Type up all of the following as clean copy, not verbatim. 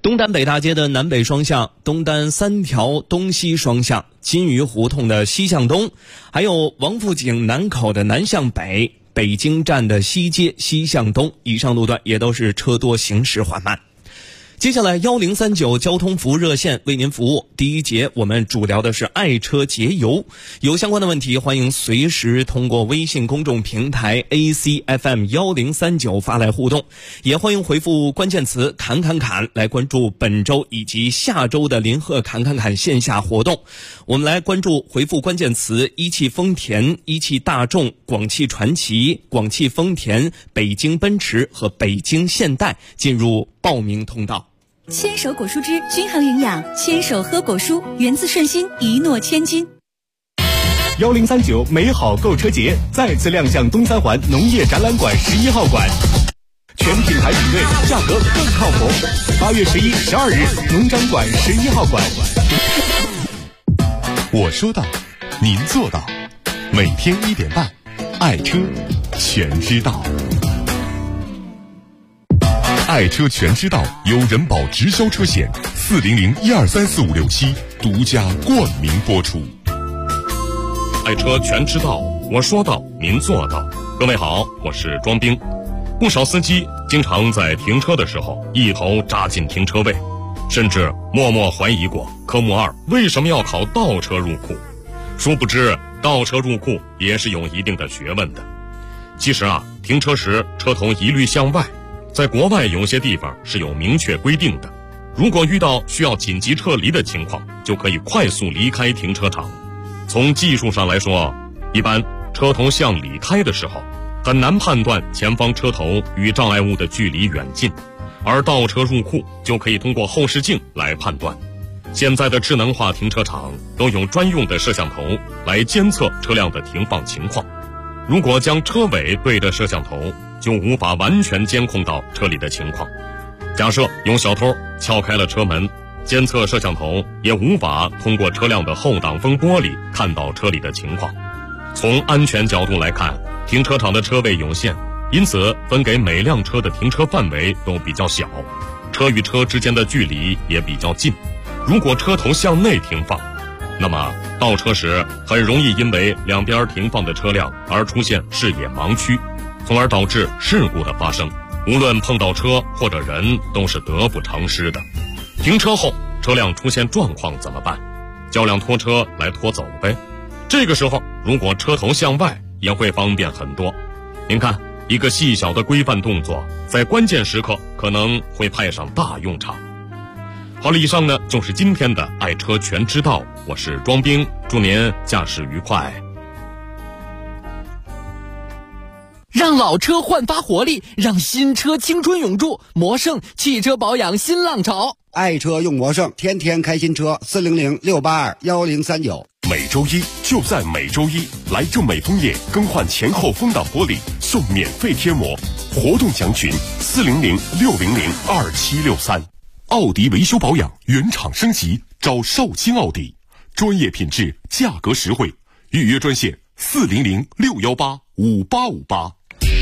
东单北大街的南北双向，东单3条东西双向，金鱼胡同的西向东，还有王府井南口的南向北，北京站的西街西向东，以上路段也都是车多行驶缓慢。接下来1039交通服务热线为您服务。第一节我们主聊的是爱车节油，有相关的问题欢迎随时通过微信公众平台 ACFM1039 发来互动，也欢迎回复关键词侃侃侃来关注本周以及下周的林鹤侃侃侃线下活动。我们来关注回复关键词一汽丰田、一汽大众、广汽传祺、广汽丰田、北京奔驰和北京现代进入报名通道。 牵手果蔬汁均衡营养，牵手喝果蔬，源自顺心，一诺千金。 1039美好购车节再次亮相东三环农业展览馆11号馆，全品牌比对，价格更靠谱。8月11、12日，农展馆11号馆。 我说到，您做到，每天1点半，爱车全知道。爱车全知道由人保直销车险400-1234567独家冠名播出。 爱车全知道，我说到，您做到。各位好，我是庄兵。不少司机经常在停车的时候一头扎进停车位，甚至默默怀疑过科目2为什么要考倒车入库。殊不知倒车入库也是有一定的学问的。其实停车时车头一律向外，在国外有些地方是有明确规定的，如果遇到需要紧急撤离的情况，就可以快速离开停车场。从技术上来说，一般车头向里开的时候，很难判断前方车头与障碍物的距离远近，而倒车入库就可以通过后视镜来判断。现在的智能化停车场都有专用的摄像头来监测车辆的停放情况，如果将车尾对着摄像头，就无法完全监控到车里的情况。假设有小偷撬开了车门，监测摄像头也无法通过车辆的后挡风玻璃看到车里的情况。从安全角度来看，停车场的车位有限，因此分给每辆车的停车范围都比较小，车与车之间的距离也比较近。如果车头向内停放，那么倒车时很容易因为两边停放的车辆而出现视野盲区，从而导致事故的发生。无论碰到车或者人都是得不偿失的。停车后车辆出现状况怎么办？叫辆拖车来拖走呗。这个时候如果车头向外也会方便很多。您看，一个细小的规范动作在关键时刻可能会派上大用场。好了，以上呢就是今天的爱车全知道，我是庄兵，祝您驾驶愉快。 让老车焕发活力，让新车青春永驻。魔胜汽车保养新浪潮， 爱车用魔胜，天天开新车。400-682-1039。 每周一就在每周一，来正美枫叶更换前后风挡玻璃送免费贴膜，活动详询400-600-2763。奥迪维修保养原厂升级，找少卿奥迪，专业品质，价格实惠，预约专线400-618-5858。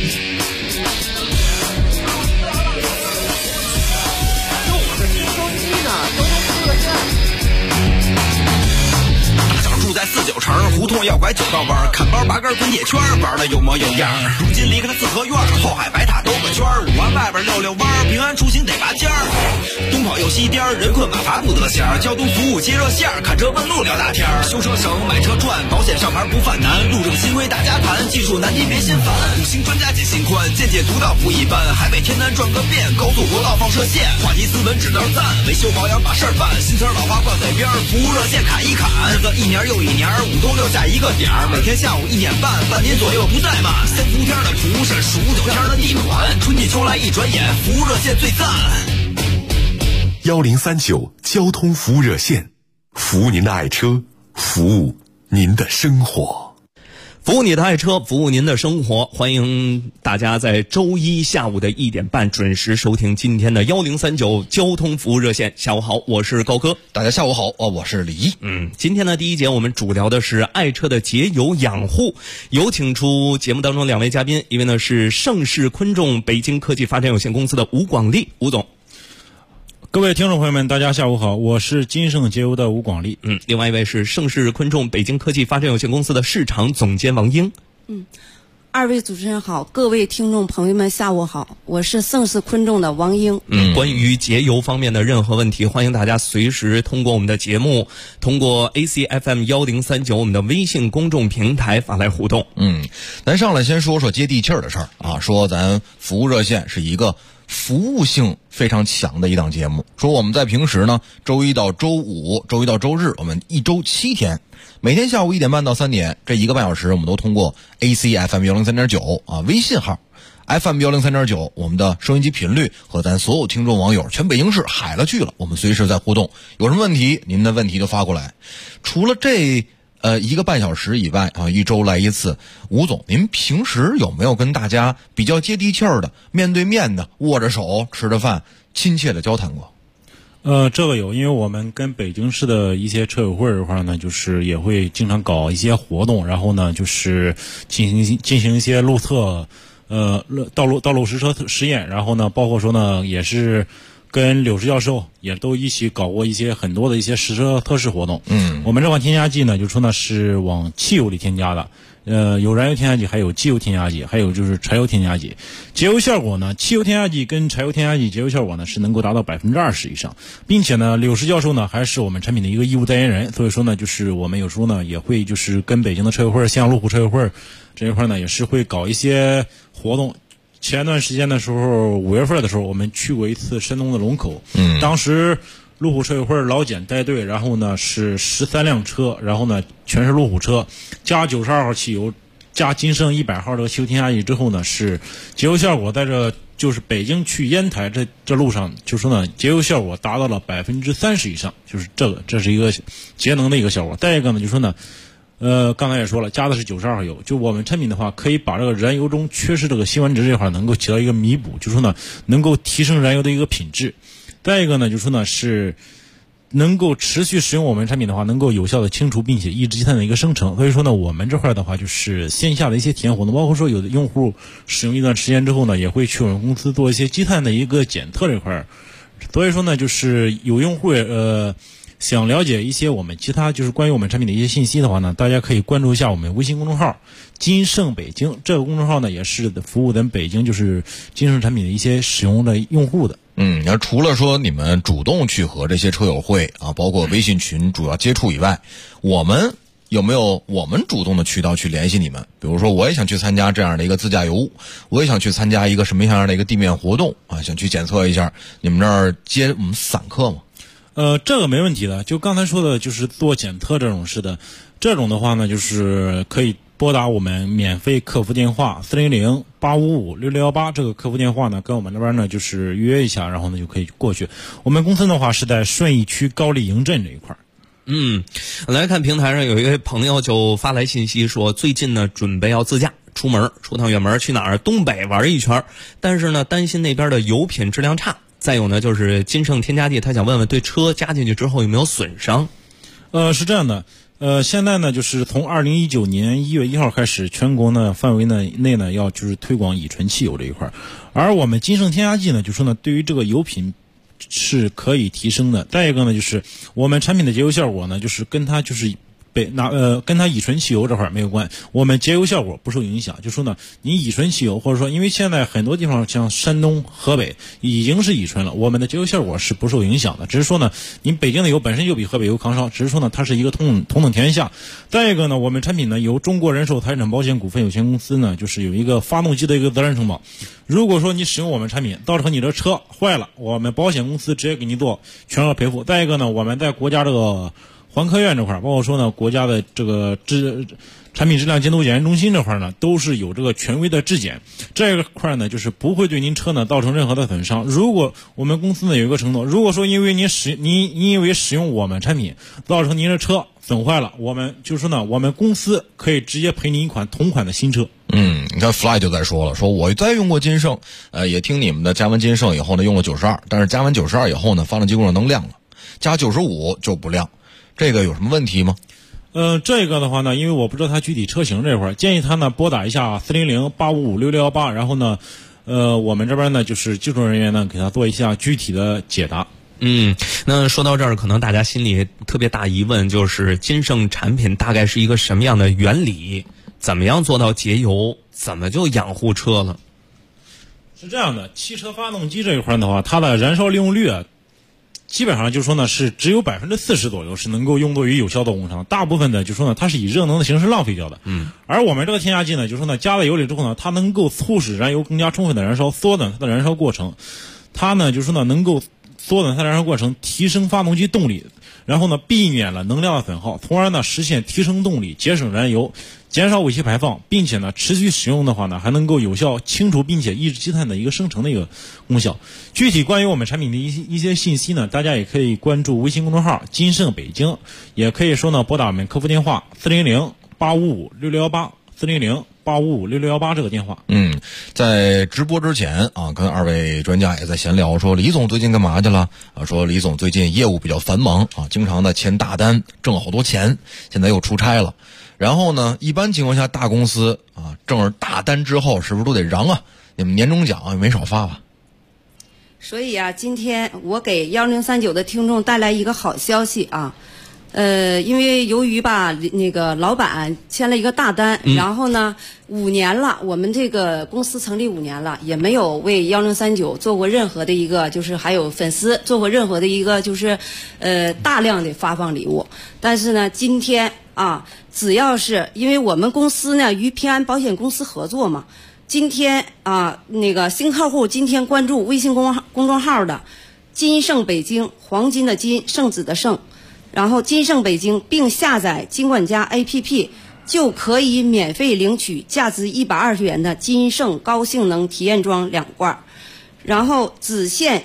住在49城，胡同要拐9道弯，看包8根滚铁圈，玩的有模有样。如今离开了四合院，后海白塔兜个圈，5环外边溜溜弯，平安出行得拔尖儿。东跑又西颠，人困马乏不得闲，交通服务接热线，看车问路聊大天，修车省买车赚，保险上牌不犯难，路政新规大家谈，技术难题别心烦。5星专家解心宽，见解独到不一般，海北天南转个遍，高速国道放射线，话题斯文只能赞，维修保养把事儿办，新车老花挂嘴边，服务热线砍一砍，日子一年又一年，5都6下一个点儿，每天下午1点半，半年左右不怠慢。3伏天的厨师，15、9天的地暖，春季秋来一转眼，服务热线最赞。 1039交通服务热线，服务您的爱车，服务您的生活。 服务你的爱车，服务您的生活。欢迎大家在周一下午的1点半准时收听今天的1039交通服务热线。下午好，我是高哥。 大家下午好，我是李一。 今天呢第一节我们主聊的是爱车的节油养护，有请出节目当中2位嘉宾，一位呢是盛世昆众北京科技发展有限公司的吴广利，吴总。 各位听众朋友们，大家下午好，我是金盛节油的吴广利。 另外一位是盛世昆众北京科技发展有限公司的市场总监王英。 二位主持人好，各位听众朋友们下午好，我是盛世昆众的王英。 关于节油方面的任何问题，欢迎大家随时通过我们的节目，通过 ACFM1039 我们的微信公众平台发来互动。 咱上来先说说接地气儿的事儿啊，说咱服务热线是一个服务性非常强的一档节目。说我们在平时呢，周一到周五、周一到周日，我们一周7天，每天下午1点半到3点，这1个半小时，我们都通过 ACFM103.9 啊微信号 FM103.9 我们的收音机频率和咱所有听众网友全北京市海了去了，我们随时在互动，有什么问题您的问题就发过来。除了这1个半小时以外啊，一周来一次。吴总，您平时有没有跟大家比较接地气儿的、面对面的、握着手吃着饭、亲切的交谈过？ 这个有，因为我们跟北京市的一些车友会这块呢，就是也会经常搞一些活动，然后呢，就是进行一些路测，道路实车实验，然后呢，包括说呢，也是跟柳石教授也都一起搞过很多的一些实车测试活动。我们这款添加剂呢，就说呢是往汽油里添加的。有燃油添加剂，还有机油添加剂，还有就是柴油添加剂。节油效果呢，汽油添加剂跟柴油添加剂节油效果呢是能够达到20%以上，并且呢，柳石教授呢还是我们产品的一个义务代言人，所以说呢，就是我们有时候呢也会就是跟北京的车友会、像路虎车友会这一块呢也是会搞一些活动。前段时间的时候，5月份的时候，我们去过一次山东的龙口，当时路虎车友会老简带队，然后呢是13辆车，然后呢全是路虎车，加92号汽油，加金盛100号这个汽油添加剂之后呢，是节油效果在这就是北京去烟台这路上，就说呢节油效果达到了30%以上，就是这是一个节能的一个效果。再一个呢就说呢。刚才也说了，加的是92号油，就我们产品的话，可以把这个燃油中缺失这个辛烷值这块能够起到一个弥补，就说呢，能够提升燃油的一个品质。再一个呢，就说呢是能够持续使用我们产品的话，能够有效的清除并且抑制积碳的一个生成。所以说呢，我们这块的话就是线下的一些体验活动，包括说有的用户使用一段时间之后呢，也会去我们公司做一些积碳的一个检测这块。所以说呢，就是有用户想了解一些我们其他就是关于我们产品的一些信息的话呢，大家可以关注一下我们微信公众号金盛北京，这个公众号呢也是服务咱北京就是金盛产品的一些使用的用户的。 那除了说你们主动去和这些车友会啊，包括微信群主要接触以外，我们有没有我们主动的渠道去联系你们？比如说我也想去参加这样的一个自驾游，我也想去参加一个什么样的一个地面活动啊，想去检测一下，你们这儿接我们散客吗？ 这个没问题的，就刚才说的就是做检测这种事的，这种的话呢，就是可以拨打我们免费客服电话400-855-6618这个客服电话呢，跟我们那边呢就是预约一下，然后呢就可以过去。我们公司的话是在顺义区高丽营镇这一块。 来看平台上有一位朋友就发来信息说，最近呢准备要自驾出趟远门，去哪儿？东北玩一圈，但是呢担心那边的油品质量差。再有呢，就是金盛添加剂，他想问问对车加进去之后有没有损伤？ 是这样的，现在呢，就是从2019年1月1号开始，全国呢范围内呢要就是推广乙醇汽油这一块，而我们金盛添加剂呢，就说呢对于这个油品是可以提升的。再一个呢，就是我们产品的节油效果呢，就是跟它就是跟它乙醇汽油这块没有关，我们节油效果不受影响。就说呢，你乙醇汽油或者说，因为现在很多地方像山东、河北已经是乙醇了，我们的节油效果是不受影响的。只是说呢，你北京的油本身就比河北油抗烧，只是说呢，它是一个同等天下。再一个呢，我们产品呢由中国人寿财产保险股份有限公司呢，就是有一个发动机的一个责任承保。如果说你使用我们产品造成你的车坏了，我们保险公司直接给你做全额赔付。再一个呢，我们在国家这个环科院这块，包括说呢，国家的这个产品质量监督检验中心这块呢，都是有这个权威的质检，这个块呢，就是不会对您车呢造成任何的损伤。如果我们公司呢有一个承诺，如果说因为因为使用我们产品造成您的车损坏了，我们就说呢，我们公司可以直接赔您一款同款的新车。 你看 Fly 就在说了，说我在用过金盛，也听你们的加完金盛以后呢用了92，但是加完92以后呢，发动机故障灯亮了，加95就不亮。这个有什么问题吗？ 这个的话呢，因为我不知道它具体车型这块，建议他呢拨打一下400-855-6618，然后呢，我们这边呢就是技术人员呢给他做一下具体的解答。 那说到这儿，可能大家心里特别大疑问，就是金盛产品大概是一个什么样的原理？怎么样做到节油？怎么就养护车了？ 是这样的，汽车发动机这一块的话，它的燃烧利用率啊，基本上就说呢是只有40%左右是能够用作于有效的工程，大部分的就说呢它是以热能的形式浪费掉的。而我们这个添加剂呢，就说呢加了油里之后呢，它能够促使燃油更加充分的燃烧，缩短它的燃烧过程。它呢就说呢能够缩短它的燃烧过程，提升发动机动力，然后呢避免了能量的损耗，从而呢实现提升动力，节省燃油，减少尾气排放，并且呢持续使用的话呢，还能够有效清除并且抑制积碳的一个生成的一个功效。具体关于我们产品的一些信息呢，大家也可以关注微信公众号金盛北京，也可以说呢拨打我们客服电话400-855-6618 400-855-6618这个电话。 在直播之前啊，跟二位专家也在闲聊，说李总最近干嘛去了啊？说李总最近业务比较繁忙啊，经常的签大单，挣了好多钱，现在又出差了。然后呢，一般情况下大公司啊挣了大单之后，是不是都得嚷啊？你们年终奖也没少发吧？ 所以啊，今天我给1039的听众带来一个好消息啊。因为由于吧，那个老板签了一个大单，然后呢，5年了，我们这个公司成立5年了，也没有为1039做过任何的一个，就是还有粉丝做过任何的一个，就是大量的发放礼物。但是呢，今天啊，只要是因为我们公司呢与平安保险公司合作嘛，今天啊，那个新客户今天关注微信公众号的金盛北京，黄金的金，盛子的盛。然后金盛北京，并下载金管家 APP， 就可以免费领取价值120元的金盛高性能体验装2罐，然后只限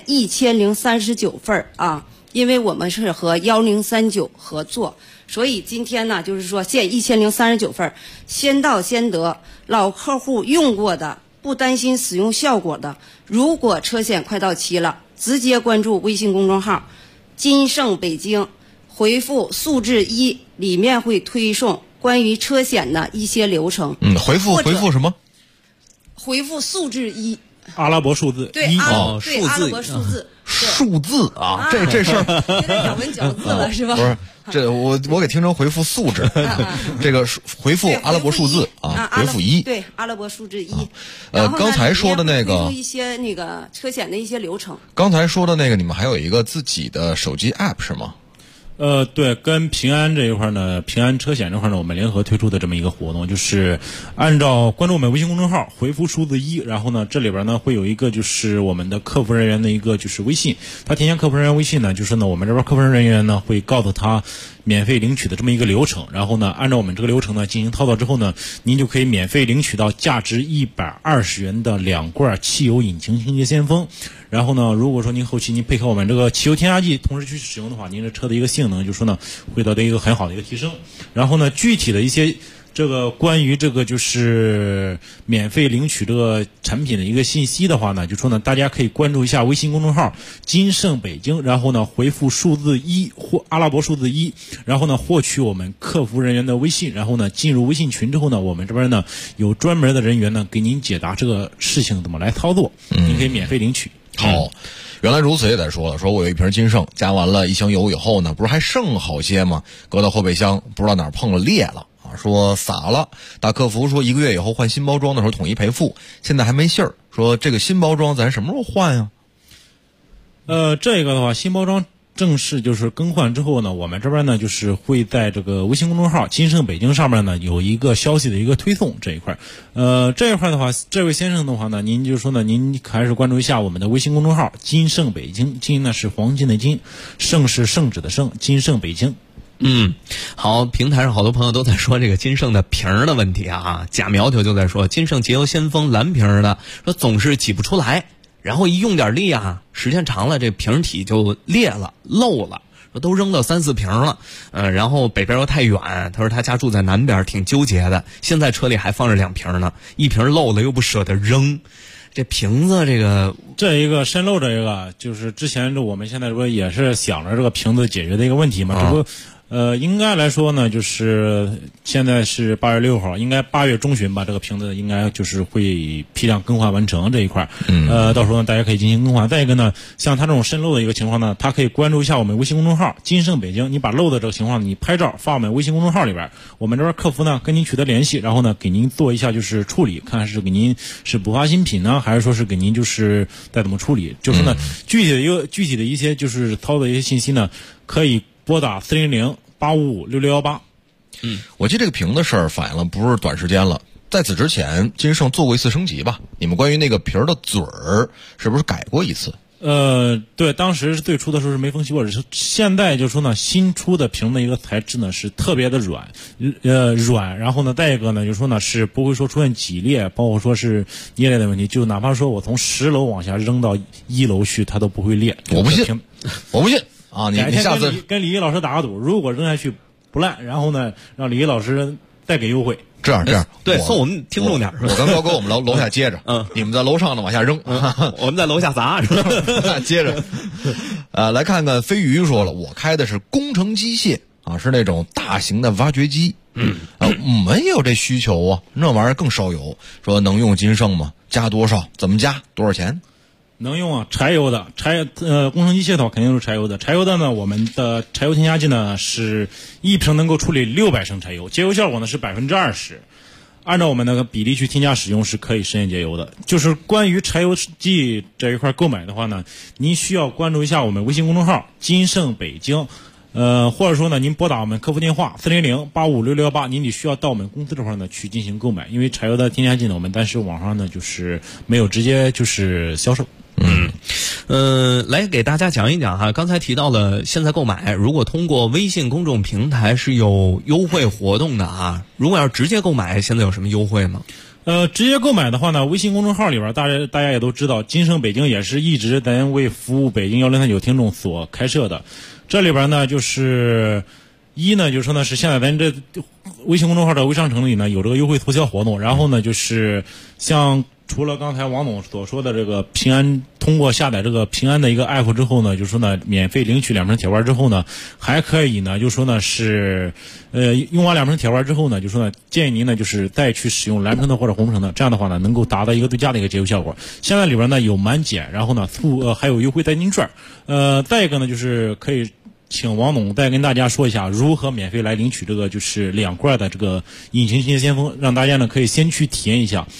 1039份啊，因为我们是和1039合作，所以今天呢就是说限1039份，先到先得。老客户用过的，不担心使用效果的，如果车险快到期了，直接关注微信公众号金盛北京，回复数字1，里面会推送关于车险的一些流程。 回复什么？ 回复数字1， 阿拉伯数字 1。 数字阿拉伯数字。 数字啊，这事儿有点咬文嚼字了是吧？ 不是，这我给听成回复素质，这个回复阿拉伯数字啊，回复1。 对，阿拉伯数字1。 刚才说的那个一些那个车险的一些流程。 刚才说的那个，你们还有一个自己的手机 app 是吗？ 对，跟平安这一块呢，平安车险这块呢，我们联合推出的这么一个活动，就是按照关注我们微信公众号，回复数字1，然后呢，这里边呢会有一个就是我们的客服人员的一个就是微信，他添加客服人员微信呢，就是呢我们这边客服人员呢会告诉他免费领取的这么一个流程，然后呢按照我们这个流程呢进行操作之后呢，您就可以免费领取到价值120元的2罐汽油引擎清洁先锋。然后呢，如果说您后期您配合我们这个汽油添加剂同时去使用的话，您这车的一个性能就说呢会得到一个很好的一个提升。然后呢，具体的一些这个关于这个就是免费领取这个产品的一个信息的话呢，就说呢大家可以关注一下微信公众号金盛北京，然后呢回复数字1或阿拉伯数字1，然后呢获取我们客服人员的微信，然后呢进入微信群之后呢，我们这边呢有专门的人员呢给您解答这个事情怎么来操作，您可以免费领取。 好，原来如此也得说了，说我有一瓶金盛，加完了1箱油以后呢，不是还剩好些吗？搁到后备箱，不知道哪儿碰了裂了啊，说洒了。打客服说1个月以后换新包装的时候统一赔付，现在还没信儿，说这个新包装咱什么时候换呀？ 这个的话，新包装正式就是更换之后呢，我们这边呢就是会在这个微信公众号金盛北京上面呢有一个消息的一个推送这一块。这一块的话，这位先生的话呢，您就说呢，您还是关注一下我们的微信公众号金盛北京，金呢是黄金的金，盛是圣旨的盛，金盛北京。 好，平台上好多朋友都在说这个金盛的瓶儿的问题啊，贾苗条就在说金盛节油先锋蓝瓶儿的，说总是挤不出来。然后一用点力啊，时间长了这瓶体就裂了漏了，说都扔到3-4瓶了。然后北边又太远，他说他家住在南边，挺纠结的。现在车里还放着2瓶呢，一瓶漏了又不舍得扔。这瓶子这一个渗漏这个，就是之前我们现在这不也是想着这个瓶子解决的一个问题嘛？这不应该来说呢，就是现在是8月6号，应该8月中旬吧，这个瓶子应该就是会批量更换完成这一块。到时候呢，大家可以进行更换。再一个呢，像它这种渗漏的一个情况呢，它可以关注一下我们微信公众号金盛北京，你把漏的这个情况你拍照发我们微信公众号里边，我们这边客服呢跟您取得联系，然后呢给您做一下就是处理，看是给您是补发新品呢，还是说是给您就是再怎么处理。就是呢，具体的一些就是操作一些信息呢，可以拨打400-855-6618。 我记得这个瓶的事儿反映了不是短时间了，在此之前金盛做过一次升级吧？你们关于那个瓶的嘴儿是不是改过一次？ 对，当时最初的时候是没封吸过，现在就说呢，新出的瓶的一个材质呢是特别的软，然后呢，再一个呢，就说呢是不会说出现挤裂，包括说是捏裂的问题，就哪怕说我从10楼往下扔到1楼去，它都不会裂。 我不信，我不信啊！你下次跟李毅老师打个赌，如果扔下去不烂，然后呢，让李毅老师再给优惠。 这样， 对，送我们听众点我跟高哥我们楼下接着，你们在楼上呢往下扔， 我们在楼下砸是吧？ 接着，来看看飞鱼说了，我开的是工程机械啊，是那种大型的挖掘机。我们也有这需求啊，那玩意儿更烧油，说能用金盛吗？加多少？怎么加？多少钱？ 能用啊，柴油的工程机械的话肯定是柴油的。柴油的呢，我们的柴油添加剂呢是1瓶能够处理600升柴油，节油效果呢是20%。按照我们那个比例去添加使用是可以实现节油的。就是关于柴油剂这一块购买的话呢，您需要关注一下我们微信公众号金盛北京，或者说呢您拨打我们客服电话400-855-6618，您得需要到我们公司这块呢去进行购买，因为柴油的添加剂呢我们但是网上呢就是没有直接就是销售。 来给大家讲一讲哈，刚才提到了现在购买，如果通过微信公众平台是有优惠活动的啊，如果要是直接购买，现在有什么优惠吗？ 直接购买的话呢，微信公众号里边大家也都知道，金盛北京也是一直咱为服务北京1039听众所开设的。这里边呢就是就是说呢是现在咱这微信公众号的微商城里呢有这个优惠促销活动，然后呢就是像除了刚才王总所说的这个平安，通过下载这个平安的一个 app 之后呢，就说呢免费领取2瓶铁罐之后呢，还可以呢就说呢是用完2瓶铁罐之后呢，就说呢建议您呢就是再去使用蓝橙的或者红橙的，这样的话呢能够达到一个最佳的一个节油效果。现在里边呢有满减，然后呢还有优惠代金券。再一个呢就是可以请王总再跟大家说一下如何免费来领取这个就是2罐的这个隐形清洁先锋，让大家呢可以先去体验一下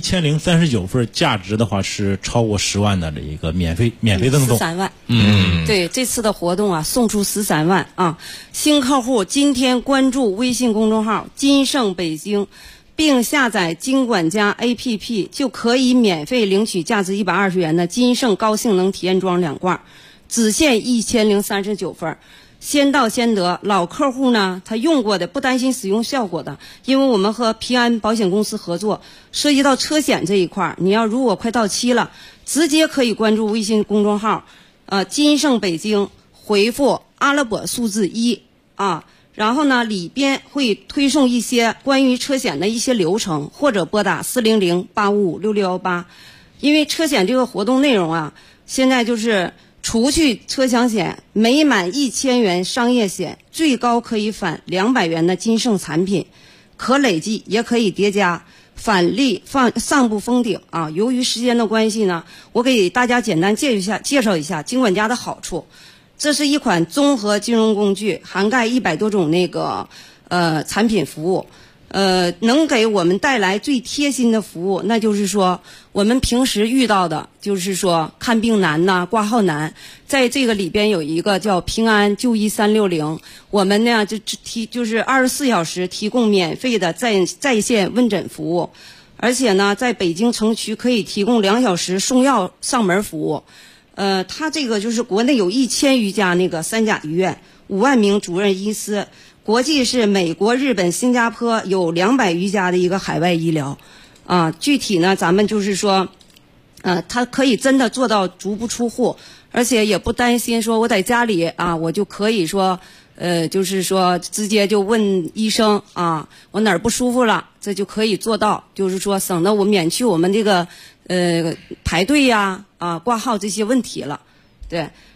1039份，价值的话是超过10万的这一个免费赠送 13万。对，这次的活动啊送出13万啊！新客户今天关注微信公众号金盛北京，并下载金管家 APP 就可以免费领取价值120元的金盛高性能体验装2罐。只限1039份，先到先得。老客户呢，他用过的不担心使用效果的，因为我们和平安保险公司合作，涉及到车险这一块，你要如果快到期了，直接可以关注微信公众号，金盛北京，回复阿拉伯数字1啊，然后呢里边会推送一些关于车险的一些流程，或者拨打400-855-6618。因为车险这个活动内容啊，现在就是除去车强险，每满1000元商业险，最高可以返200元的金盛产品，可累计也可以叠加，返利上不封顶啊。由于时间的关系呢，我给大家简单介绍一下金管家的好处。这是一款综合金融工具，涵盖100多种那个产品服务。能给我们带来最贴心的服务，那就是说我们平时遇到的就是说看病难呐、挂号难，在这个里边有一个叫平安就医360，我们呢就是24小时提供免费的在线问诊服务，而且呢在北京城区可以提供2小时送药上门服务。它这个就是国内有1000余家那个3甲医院，5万名主任医师。国际是美国、日本、新加坡有200余家的一个海外医疗，啊，具体呢，咱们就是说，它可以真的做到足不出户，而且也不担心说我在家里啊，我就可以说，就是说直接就问医生啊，我哪儿不舒服了，这就可以做到，就是说省得我免去我们这个排队呀、挂号这些问题了，对。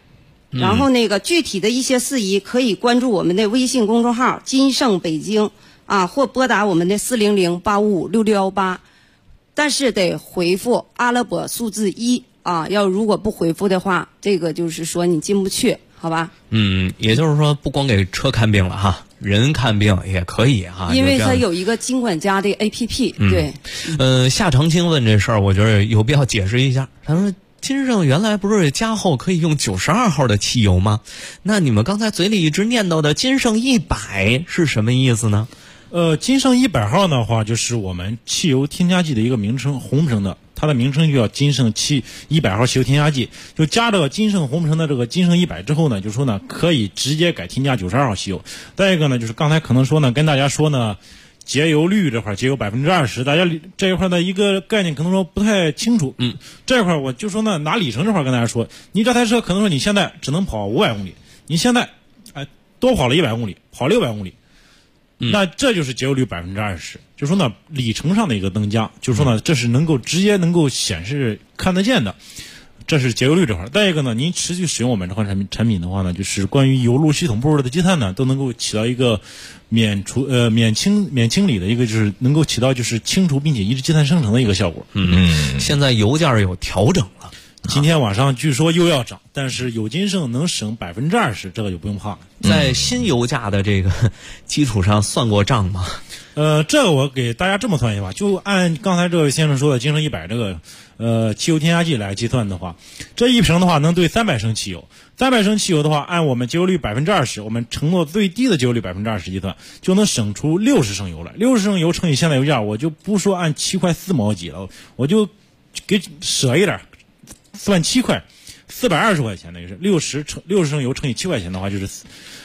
然后那个具体的一些事宜可以关注我们的微信公众号金盛北京啊，或拨打我们的400-855-6618，但是得回复阿拉伯数字1啊，如果不回复的话，这个就是说你进不去，好吧？ 也就是说不光给车看病了哈，人看病也可以哈， 因为它有一个金管家的 APP， 对。夏长青问这事儿，我觉得有必要解释一下。他说金盛原来不是加厚可以用92号的汽油吗？那你们刚才嘴里一直念叨的金盛100是什么意思呢？ 金盛100号的话，就是我们汽油添加剂的一个名称，红绳的，它的名称就叫金盛100号汽油添加剂。就加这个金盛红绳的这个金盛100之后呢，就说呢可以直接改添加92号汽油。再一个呢，就是刚才可能说呢跟大家说呢，节油率这块节油20%，大家这一块的一个概念可能说不太清楚。这块我就说呢，拿里程这块跟大家说，你这台车可能说你现在只能跑500公里，你现在多跑了100公里，跑600公里。那这就是节油率20%，就说呢里程上的一个增加，就说呢这是直接能够显示看得见的，这是节油率这块。再一个呢，您持续使用我们这款产品的话呢，就是关于油路系统部位的积碳呢，都能够起到一个免清理的一个，就是能够起到就是清除并且抑制积碳生成的一个效果。 现在油价有调整了。 今天晚上据说又要涨，但是有金盛能省20%，这个就不用怕了。 在新油价的这个基础上算过账吗？ 这个我给大家这么算一下吧，就按刚才这位先生说的金盛100这个汽油添加剂来计算的话，这一瓶的话能兑300升汽油，300升汽油的话，按我们节油率20%，我们承诺最低的节油率20%计算，就能省出60升油来。60升油乘以现在油价，我就不说按7块4毛几了，我就给舍一点。算7块，420块钱，那就是60升油乘以7块钱的话，就是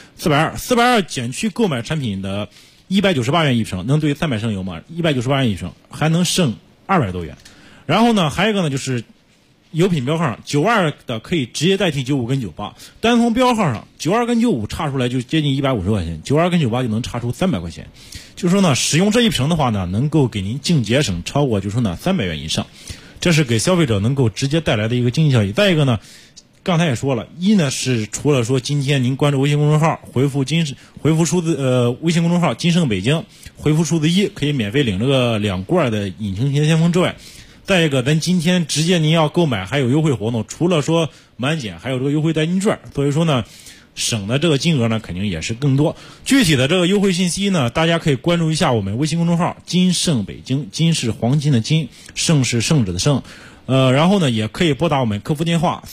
420减去购买产品的198元一升，能兑300升油嘛，198元一升，还能剩200多元。然后呢，还有一个呢，就是油品标号上92的可以直接代替95跟98，单从标号上92跟95差出来就接近150块钱，92跟98就能差出300块钱。就说呢，使用这一瓶的话呢，能够给您净节省超过就说呢300元以上。这是给消费者能够直接带来的一个经济效益。再一个呢，刚才也说了，一呢是除了说今天您关注微信公众号，回复数字微信公众号金盛北京，回复数字1可以免费领这个2罐的引擎先锋之外，再一个咱今天直接您要购买还有优惠活动，除了说满减还有这个优惠代金券，所以说呢省的这个金额呢肯定也是更多。具体的这个优惠信息呢，大家可以关注一下我们微信公众号金盛北京，金是黄金的金，盛是圣旨的盛。然后呢也可以拨打我们客服电话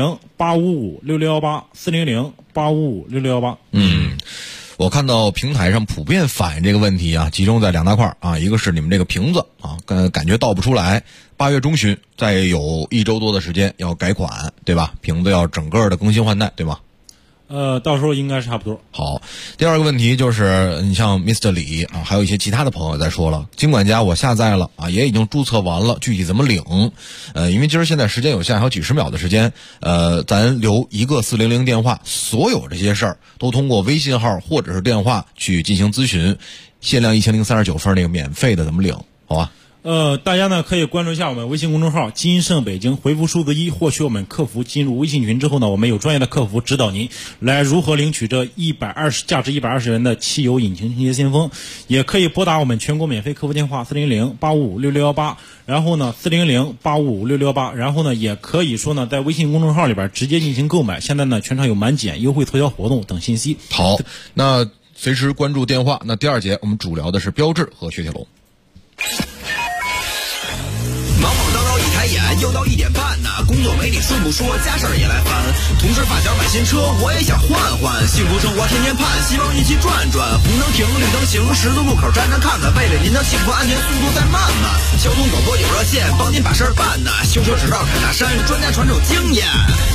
400-855-6618，400-855-6618。 我看到平台上普遍反映这个问题啊，集中在2大块啊，一个是你们这个瓶子啊，感觉倒不出来，8月中旬再有1周多的时间要改款，对吧？瓶子要整个的更新换代，对吗？ 到时候应该是差不多。 好，第二个问题就是你像 Mr. 李啊，还有一些其他的朋友在说了，金管家我下载了啊，也已经注册完了，具体怎么领？因为今儿现在时间有限，还有几十秒的时间，咱留一个400电话，所有这些事儿都通过微信号或者是电话去进行咨询，限量1039份那个免费的怎么领？好吧？ 大家呢可以关注一下我们微信公众号金盛北京，回复数字1获取我们客服，进入微信群之后呢，我们有专业的客服指导您来如何领取这价值120元的汽油引擎清洁先锋。也可以拨打我们全国免费客服电话400-855-6618，然后呢400-855-6618，然后呢也可以说呢在微信公众号里边直接进行购买，现在呢全场有满减优惠促销活动等信息。 好，那随时关注电话。那第二节我们主聊的是标致和雪铁龙。 忙忙叨叨一抬眼，又到1点半呢。工作没你说不说，家事儿也来烦。同事发小买新车，我也想换换。幸福生活天天盼，希望一起转转。红灯停，绿灯行，十字路口站站看看。为了您的幸福安全，速度再慢慢。交通广播有热线，帮您把事儿办呢。修车指导侃大山，专家传授经验。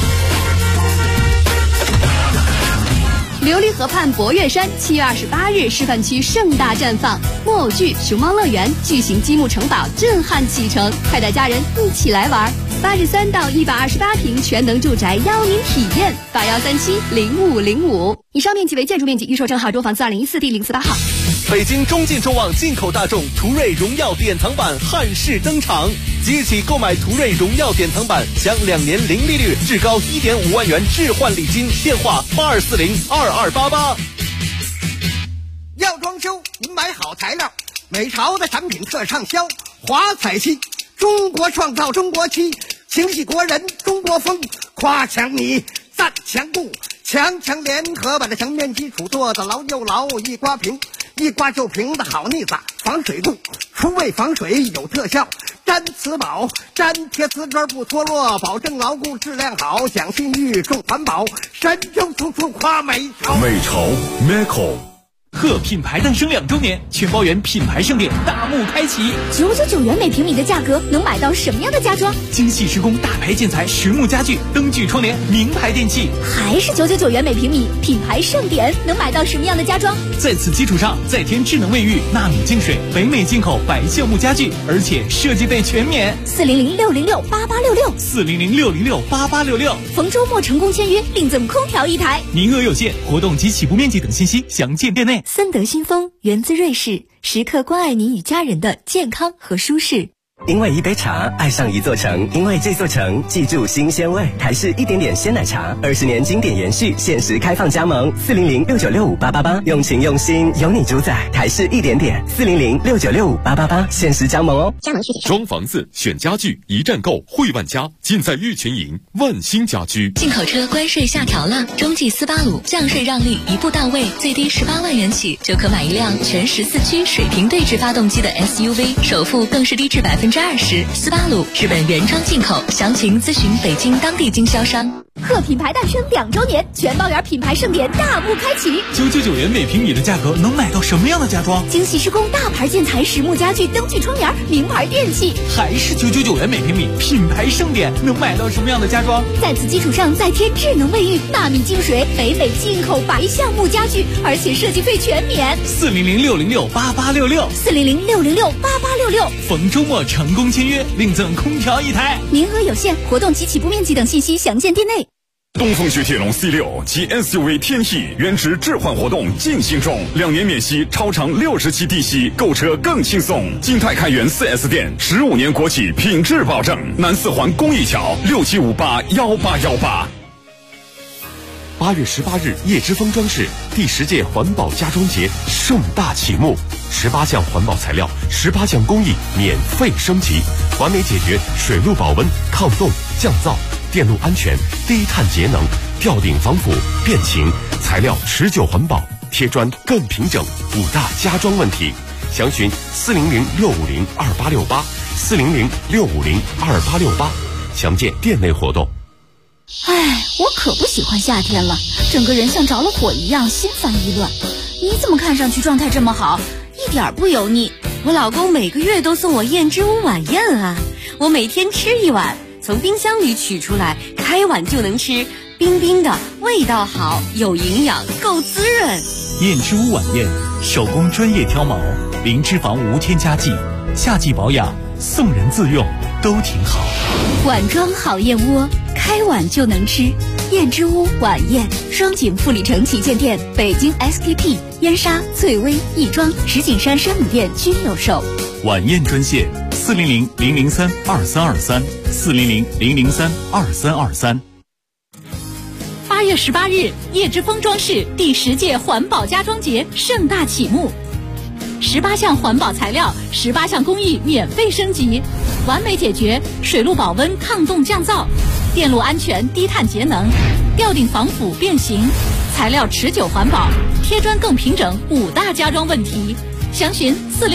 琉璃河畔博岳山7月28日示范区盛大绽放，木偶剧熊猫乐园巨型积木城堡震撼启程，快带家人一起来玩。83到128平全能住宅邀您体验，81370505。以上面积为建筑面积，预售证号中房子2014第048号。 北京中进中网进口大众途锐荣耀典藏版汉式登场，即日起购买途锐荣耀典藏版，享2年零利率，至高1.5万元置换礼金。电话82402288。 要装修，您买好材料，美潮的产品特畅销。华彩漆，中国创造中国漆，情系国人中国风，夸墙你，赞墙布，强联合把这墙面基础做得牢又牢，一刮平，一刮就平的好腻子，防水度，除味防水有特效，粘瓷宝，粘贴瓷砖不脱落，保证牢固质量好，讲信誉重环保，神州处处夸美潮。 美潮 Meco。 贺品牌诞生2周年，全包园品牌盛典大幕开启 ，999元每平米的价格能买到什么样的家装？ 精细施工、大牌建材、实木家具、灯具窗帘、名牌电器， 还是999元每平米，品牌盛典能买到什么样的家装？ 在此基础上，再添智能卫浴、纳米净水、北美进口白橡木家具，而且设计费全免。 400-606-8866，400-606-8866，逢周末成功签约，另赠空调1台， 名额有限，活动及起步面积等信息详见店内。 森德新风源自瑞士，时刻关爱您与家人的健康和舒适。 因为一杯茶爱上一座城，因为这座城记住新鲜味。台式一点点鲜奶茶，20年经典延续，限时开放加盟，400-6965888，用情用心，有你主宰。台式一点点，400-6965888，限时加盟哦。 加盟具体装房子选家具，一站购汇万家，尽在玉群营万兴家居。 进口车关税下调了，中继斯巴鲁降税让利一步到位，最低18万元起就可买一辆全14驱水平对置发动机的 SUV， 首付更是低至20%。斯巴鲁日本原装进口，详情咨询北京当地经销商。 贺品牌诞生2周年，全包园品牌盛典大幕开启 ，999元每平米的价格能买到什么样的家装？ 精细施工、大牌建材、实木家具、灯具窗帘、名牌电器， 还是999元每平米，品牌盛典能买到什么样的家装？ 在此基础上再添智能卫浴、纳米净水、北美进口白橡木家具，而且设计费全免。 400-606-8866，400-606-8866，逢周末成功签约，另赠空调1台， 名额有限，活动及起步面积等信息详见店内。 东风雪铁龙 C6 及 SUV 天翼原值置换活动进行中，2年免息，超长60期低息，购车更轻松。金泰开元 4S 店，15年国企品质保证。南四环公益桥67581818。8月18日，叶之峰装饰第10届环保家装节盛大启幕，18项环保材料，18项工艺免费升级，完美解决水路保温、抗冻、降噪、电路安全、低碳节能、吊顶防腐、变形，材料持久环保，贴砖更平整，5大家装问题。详询400-650-2868，400-650-2868，详见店内活动。 哎，我可不喜欢夏天了，整个人像着了火一样，心烦意乱。你怎么看上去状态这么好，一点不油腻？ 我老公每个月都送我燕之屋晚宴啊，我每天吃1碗，从冰箱里取出来，开碗就能吃，冰冰的，味道好，有营养，够滋润。 燕之屋晚宴，手工专业挑毛，零脂肪无添加剂，夏季保养，送人自用都挺好。 碗装好燕窝，开碗就能吃。燕之屋晚宴，双井富力城旗舰店、北京 SKP、燕莎、翠微、亦庄、石景山山姆店均有售。 晚宴专线400-003-2323，400-003-2323。8月18日，叶之峰装饰第10届环保家装节盛大启幕，18项环保材料，18项工艺免费升级，完美解决水路保温、抗冻降噪、电路安全、低碳节能、吊顶防腐变形，材料持久环保，贴砖更平整，5大家装问题。详询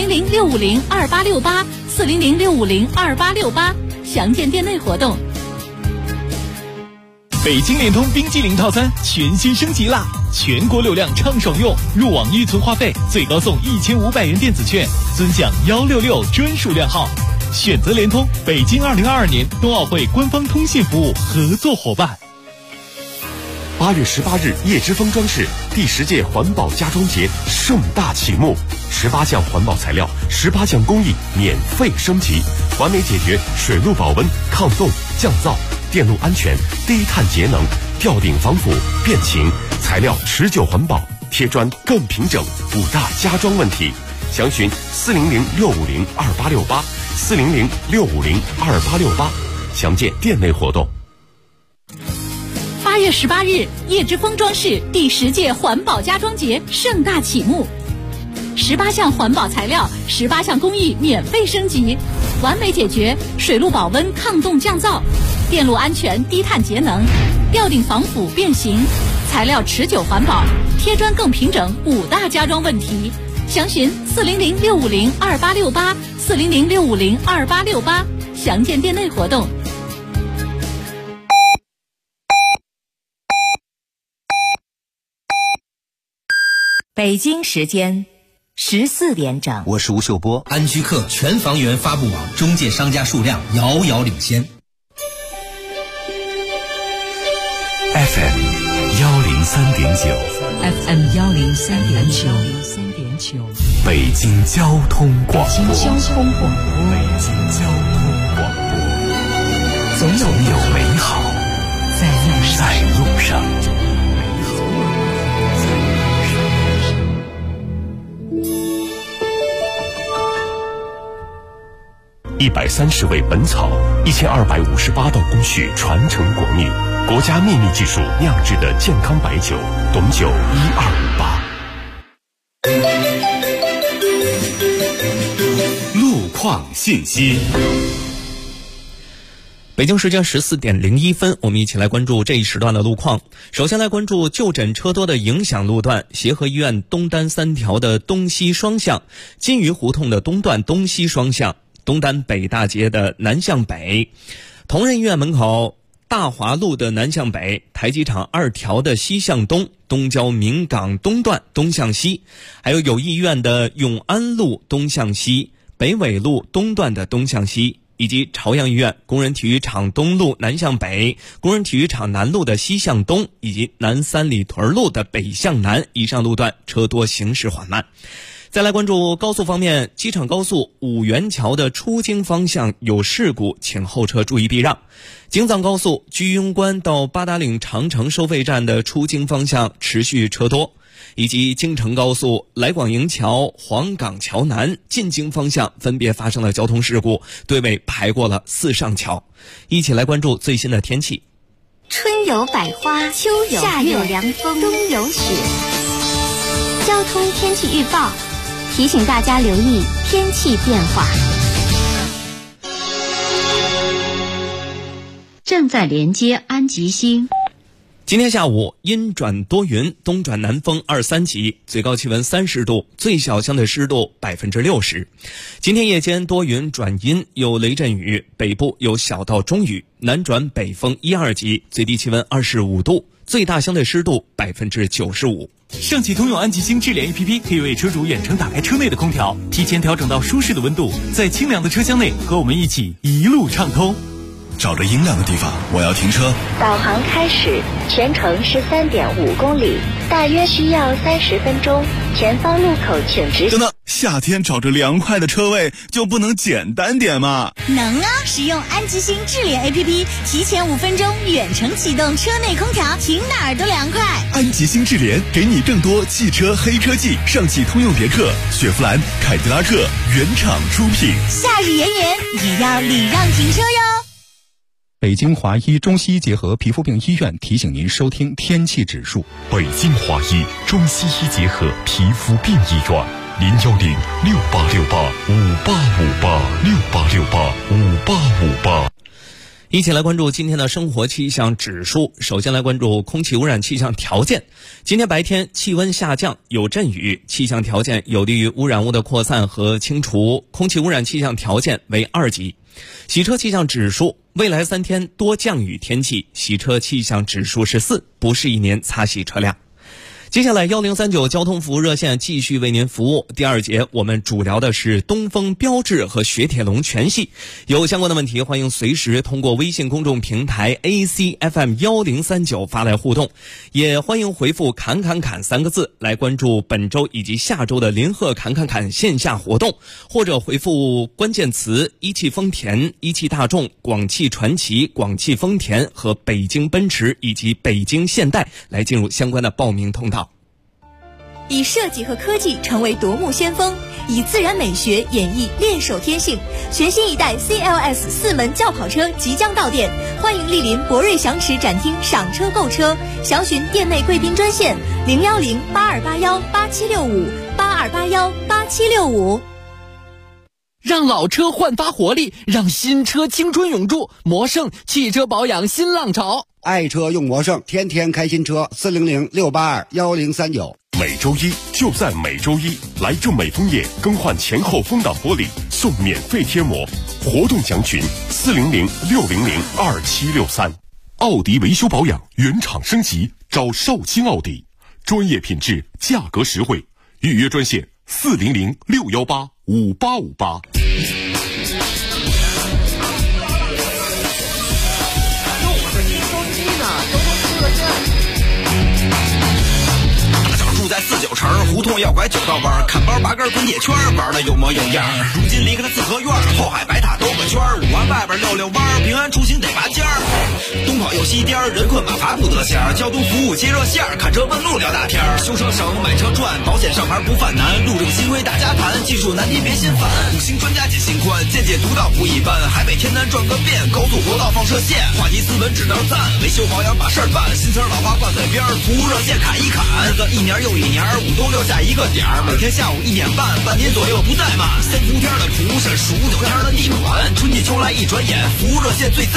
400-650-2868，400-650-2868，详见店内活动。北京联通冰激凌套餐全新升级啦！全国流量畅爽用，入网预存话费最高送1500元电子券，尊享166专属量号。选择联通，北京2022年冬奥会官方通信服务合作伙伴。 8月18日，叶之峰装饰第10届环保家装节盛大启幕，18项环保材料，18项工艺免费升级，完美解决水路保温、抗冻、降噪、电路安全、低碳节能、吊顶防腐、变形，材料持久环保， 贴砖更平整，5大家装问题。详询400-650-2868，400-650-2868，详见店内活动。 8月18日，叶之峰装饰第10届环保家装节盛大启幕，18项环保材料，18项工艺免费升级，完美解决水路保温、抗冻降噪、电路安全、低碳节能、吊顶防腐变形、材料持久环保、贴砖更平整5大家装问题。详询400-650-2868，400-650-2868，详见店内活动。 北京时间14点整， 我是吴秀波。安居客全房源发布网中介商家数量遥遥领先。 FM 103.9 FM 103.9， 北京交通广播。 北京交通广播，总有美好在路上。 130味本草，1258道工序传承国秘，国家秘密技术酿制的健康白酒，董酒1258。路况信息。 北京时间14点01分，我们一起来关注这一时段的路况。首先来关注就诊车多的影响路段：协和医院东单3条的东西双向，金鱼胡同的东段东西双向，东单北大街的南向北，同仁医院门口大华路的南向北，台机场2条的西向东，东郊民港东段东向西，还有友谊医院的永安路东向西，北纬路东段的东向西，以及朝阳医院工人体育场东路南向北，工人体育场南路的西向东，以及南三里屯路的北向南，以上路段车多行驶缓慢。再来关注高速方面，机场高速五元桥的出京方向有事故，请后车注意避让。京藏高速居庸关到八达岭长城收费站的出京方向持续车多，以及京承高速来广营桥黄岗桥南进京方向分别发生了交通事故，队尾排过了4上桥。一起来关注最新的天气。 春有百花，秋有夏有凉风，冬有雪。交通天气预报提醒大家留意天气变化。 正在连接安吉星。 今天下午阴转多云，东转南风2、3级，最高气温30度，最小相对湿度60%。今天夜间多云转阴，有雷阵雨，北部有小到中雨，南转北风1、2级，最低气温25度，最大相对湿度95%。 上汽通用安吉星智联 APP 可以为车主远程打开车内的空调，提前调整到舒适的温度，在清凉的车厢内和我们一起一路畅通。 找着阴凉的地方，我要停车。 导航开始，全程13.5公里，大约需要30分钟。前方路口请直行。 等等，夏天找着凉快的车位就不能简单点吗？ 能啊！使用安吉星智联 APP， 提前5分钟远程启动车内空调，停哪儿都凉快。 安吉星智联给你更多汽车黑科技，上汽通用别克、雪佛兰、凯迪拉克原厂出品。 夏日炎炎，也要礼让停车哟。 北京华医中西医结合皮肤病医院提醒您收听天气指数。 北京华医中西医结合皮肤病医院，010-6868-5858，6868-5858。 一起来关注今天的生活气象指数。首先来关注空气污染气象条件。今天白天气温下降，有阵雨，气象条件有利于污染物的扩散和清除，空气污染气象条件为2级。洗车气象指数，未来3天多降雨天气，洗车气象指数是4，不适宜您擦洗车辆。接下来1039交通服务热线继续为您服务。第2节我们主聊的是东风标致和雪铁龙全系，有相关的问题欢迎随时通过微信公众平台 ACFM 1039发来互动，也欢迎回复侃侃侃3个字来关注本周以及下周的林鹤侃侃侃线下活动，或者回复关键词一汽丰田、一汽大众、广汽传祺、广汽丰田和北京奔驰以及北京现代来进入相关的报名通道。 以设计和科技成为夺目先锋，以自然美学演绎练手天性。全新一代 CLS 4门轿跑车即将到店，欢迎莅临博瑞祥驰展厅赏车购车，详询店内贵宾专线010-8281-8765，8281-8765。 让老车焕发活力，让新车青春永驻。魔胜汽车保养新浪潮， 爱车用魔胜，天天开新车。400-682-1039。 每周一就在每周一，来正美枫叶更换前后风挡玻璃，送免费贴膜。活动详询400-600-2763。奥迪维修保养原厂升级，找绍兴奥迪，专业品质，价格实惠。预约专线400-618-5858。 住在49城胡同要拐9道弯，看包8根滚铁圈，玩的有模有样。如今离开了四合院，后海白塔兜个圈，5环外边溜溜弯，平安出行得拔尖儿。东跑右西颠，人困马乏不得闲。交通服务接热线，看车问路聊大天。修车省，买车赚，保险上牌不犯难。路政新规大家谈，技术难题别心烦。5星专家解心宽，见解独到不一般。海北天南转个遍，高速国道放射线，话题斯文只能赞。维修保养把事儿办，新词老话挂嘴边，服务热线砍一砍。日子一年又一年，5都6下一个点儿，每天下午1点半，半年左右不怠慢。3伏天的蒲是数9天的地暖，春季秋来一转眼，服务热线最赞。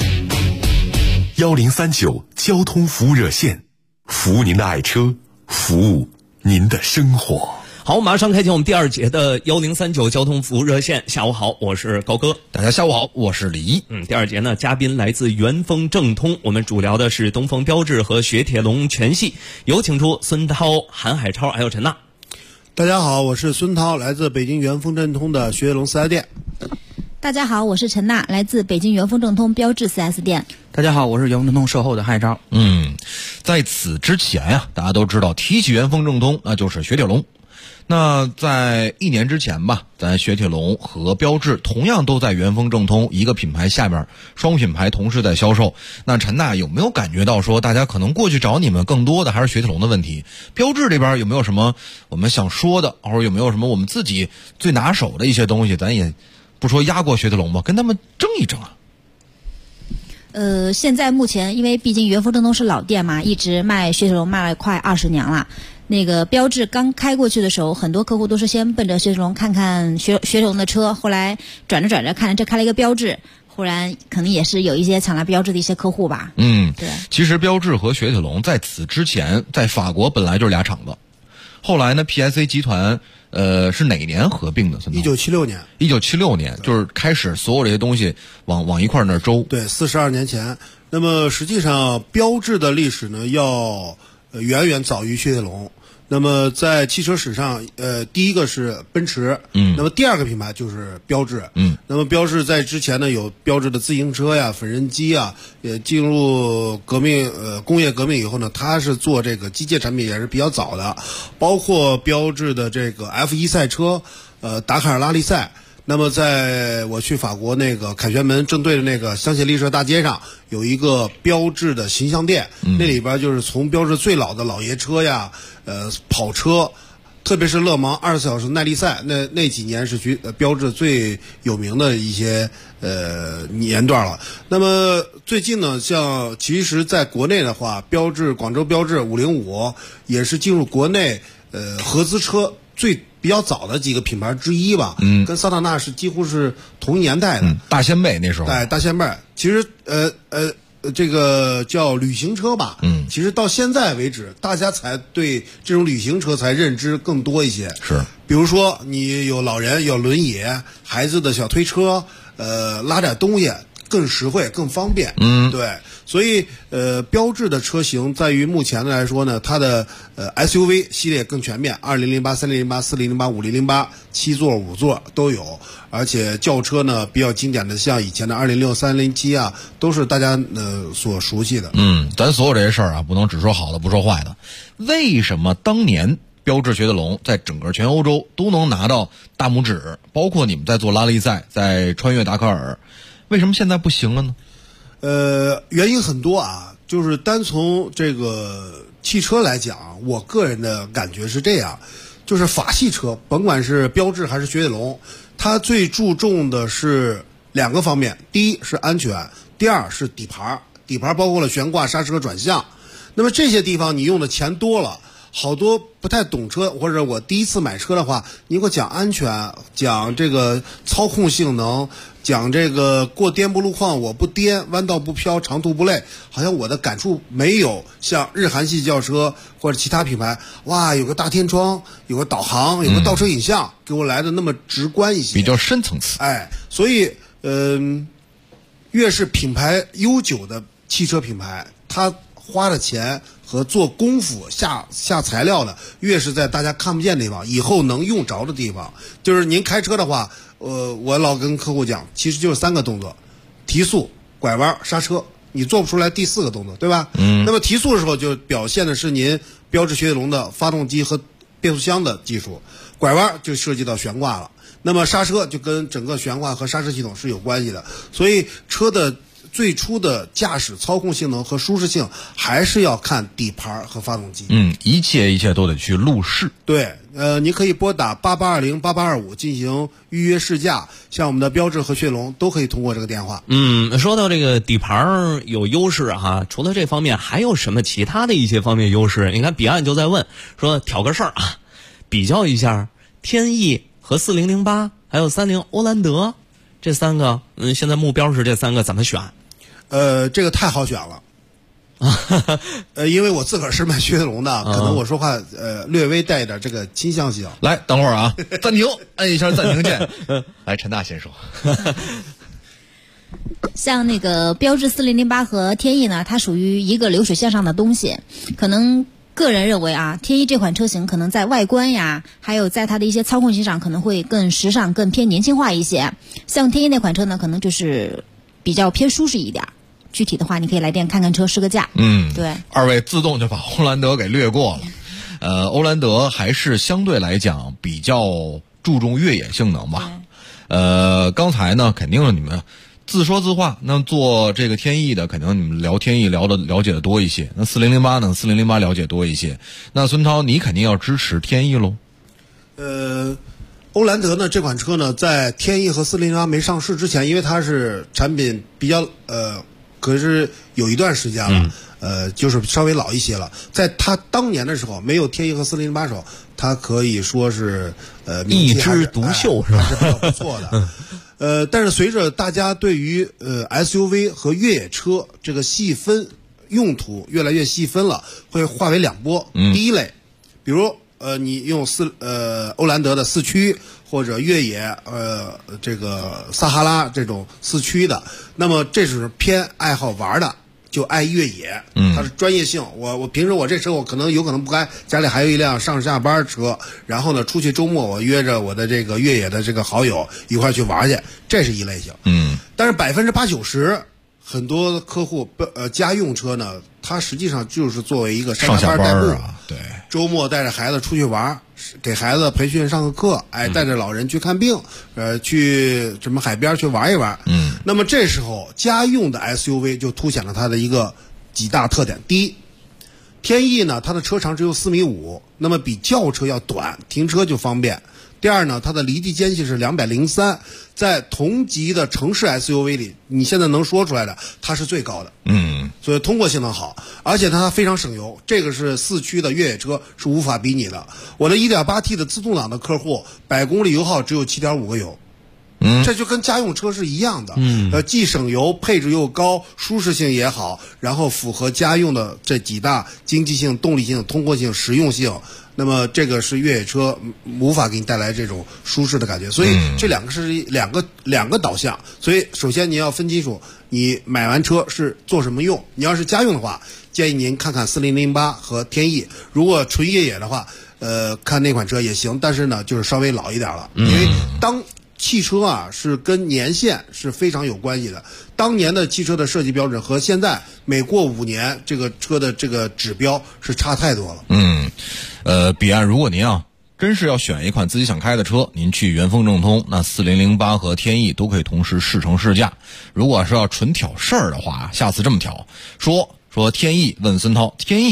1039交通服务热线，服务您的爱车，服务您的生活。 好，马上开启我们第2节的1039交通服务热线。下午好，我是高哥。 大家下午好，我是李一。 第2节呢，嘉宾来自元丰正通，我们主聊的是东风标致和雪铁龙全系。有请出孙涛、韩海超还有陈娜。 大家好，我是孙涛，来自北京元丰正通的雪铁龙4S店。 大家好，我是陈娜，来自北京元丰正通标致 4S 店。 大家好，我是元丰正通售后的海超。在此之前呀，大家都知道提起元丰正通那就是雪铁龙。那在1年之前吧，咱雪铁龙和标致同样都在元丰正通一个品牌下边，双品牌同时在销售。那陈娜有没有感觉到说，大家可能过去找你们更多的还是雪铁龙的问题？标致这边有没有什么我们想说的，或者有没有什么我们自己最拿手的一些东西，咱也不说压过雪铁龙吧，跟他们争一争啊？ 现在目前因为毕竟元丰正通是老店嘛，一直卖雪铁龙卖了快20年了。那个标致刚开过去的时候，很多客户都是先奔着雪铁龙看看雪铁龙的车，后来转着看这开了一个标致，忽然可能也是有一些抢来标致的一些客户吧。对。 其实标致和雪铁龙在此之前在法国本来就是俩厂子，后来呢 PSA 集团是哪年合并的 ？1976年。 1976年就是开始所有这些东西往一块那儿周。 对，42年前。那么实际上标致的历史呢要远远早于雪铁龙。那么在汽车史上，第一个是奔驰，那么第2个品牌就是标致，那么标致在之前呢有标致的自行车呀、缝纫机啊，也进入工业革命以后呢，它是做这个机械产品也是比较早的，包括标致的这个 F1 赛车，达喀尔拉力赛。那么在我去法国那个凯旋门正对着那个香榭丽舍大街上有一个标致的形象店，那里边就是从标致最老的老爷车呀，跑车，特别是勒芒24小时耐力赛，那几年是标致最有名的一些年段了。那么最近呢，像其实在国内的话，广州标致505也是进入国内合资车比较早的几个品牌之一吧，跟桑塔纳是几乎是同一年代的， 大掀背那时候， 大掀背。其实这个叫旅行车吧，其实到现在为止，大家才对这种旅行车才认知更多一些。 是， 比如说你有老人有轮椅，孩子的小推车，拉点东西更实惠更方便。对。所以标致的车型在于目前来说呢，它的SUV 系列更全面，2008、3008、4008、5008、7座、5座都有，而且轿车呢比较经典的，像以前的206、307啊，都是大家所熟悉的。 咱所有这些事儿啊，不能只说好的不说坏的。为什么当年标致雪铁龙在整个全欧洲都能拿到大拇指，包括你们在做拉力赛，在穿越达喀尔，为什么现在不行了呢？ 原因很多啊，就是单从这个汽车来讲，我个人的感觉是这样，就是法系车，甭管是标致还是雪铁龙，它最注重的是2个方面，第一是安全，第二是底盘。底盘包括了悬挂、刹车、转向。那么这些地方你用的钱多了，好多不太懂车，或者我第一次买车的话，你给我讲安全，讲这个操控性能，讲这个过颠簸路况我不颠，弯道不飘，长途不累，好像我的感触没有像日韩系轿车或者其他品牌，哇，有个大天窗，有个导航，有个倒车影像，给我来的那么直观一些， 比较深层次。 所以越是品牌悠久的汽车品牌，它花的钱和做功夫下材料的，越是在大家看不见的地方，以后能用着的地方。就是您开车的话，我老跟客户讲，其实就是3个动作：提速、拐弯、刹车。你做不出来第4个动作，对吧？那么提速的时候就表现的是您标致雪铁龙的发动机和变速箱的技术，拐弯就涉及到悬挂了。那么刹车就跟整个悬挂和刹车系统是有关系的。所以车的最初的驾驶操控性能和舒适性还是要看底盘和发动机。 一切都得去路试。 对，你可以拨打88208825进行预约试驾，像我们的标致和雪铁龙都可以通过这个电话。 说到这个底盘有优势哈，除了这方面还有什么其他的一些方面优势？你看彼岸就在问说，挑个事儿啊，比较一下天翼和4008还有30欧蓝德这3个，现在目标是这3个怎么选？ 这个太好选了，因为我自个儿是卖雪铁龙的，可能我说话略微带一点这个倾向性。 来，等会儿啊，暂停，按一下暂停键。来，陈大先说。 像那个标致4008和天翼呢，它属于一个流水线上的东西，可能个人认为啊，天翼这款车型可能在外观呀，还有在它的一些操控性上可能会更时尚、更偏年轻化一些。像天翼那款车呢，可能就是比较偏舒适一点。具体的话，你可以来店看看车，试个驾。对。 二位自动就把欧蓝德给略过了。欧蓝德还是相对来讲比较注重越野性能吧。刚才呢，肯定是你们自说自话。那做这个天翼的，肯定你们聊天翼了解的多一些。那4008呢，4008了解多一些。那孙涛，你肯定要支持天翼喽。 欧蓝德呢这款车呢，在天翼和4008没上市之前，因为它是产品比较可是有一段时间了，就是稍微老一些了。在它当年的时候，没有天翼和4008时候，它可以说是一枝独秀，是吧？ 是比较不错的。但是随着大家对于SUV 和越野车这个细分用途越来越细分了，会划为2波。第一类，比如你用欧蓝德的4驱或者越野这个撒哈拉这种4驱的，那么这是偏爱好玩的，就爱越野。它是专业性。我平时我这车我有可能不开，家里还有一辆上下班车，然后呢出去周末我约着我的这个越野的这个好友一块去玩去，这是一类型。但是80%-90%很多客户家用车呢，它实际上就是作为一个上下班代步。 对， 周末带着孩子出去玩，给孩子培训上个课，带着老人去看病，去什么海边去玩一玩。那么这时候家用的 SUV 就凸显了它的几大特点。第一，天翼呢，它的车长只有4.5米，那么比轿车要短，停车就方便。第二呢，它的离地间隙是203，在同级的城市 SUV 里，你现在能说出来的，它是最高的。所以通过性能好，而且它非常省油，这个是4驱的越野车是无法比拟的。我的 1.8T 的自动挡的客户，100公里油耗只有7.5个油。这就跟家用车是一样的。既省油，配置又高，舒适性也好，然后符合家用的这几大经济性、动力性、通过性、实用性。那么这个是越野车无法给你带来这种舒适的感觉，所以这2个是两个导向。所以首先你要分清楚，你买完车是做什么用。你要是家用的话，建议您看看4008和天翼。如果纯越野的话，看那款车也行，但是呢，就是稍微老一点了。因为当汽车啊是跟年限是非常有关系的。当年的汽车的设计标准和现在每过5年，这个车的这个指标是差太多了。 彼岸，如果您真是要选一款自己想开的车，您去元丰正通，那4008和天翼都可以同时试乘试驾。如果是要纯挑事儿的话，下次这么挑，说天翼问孙涛，天翼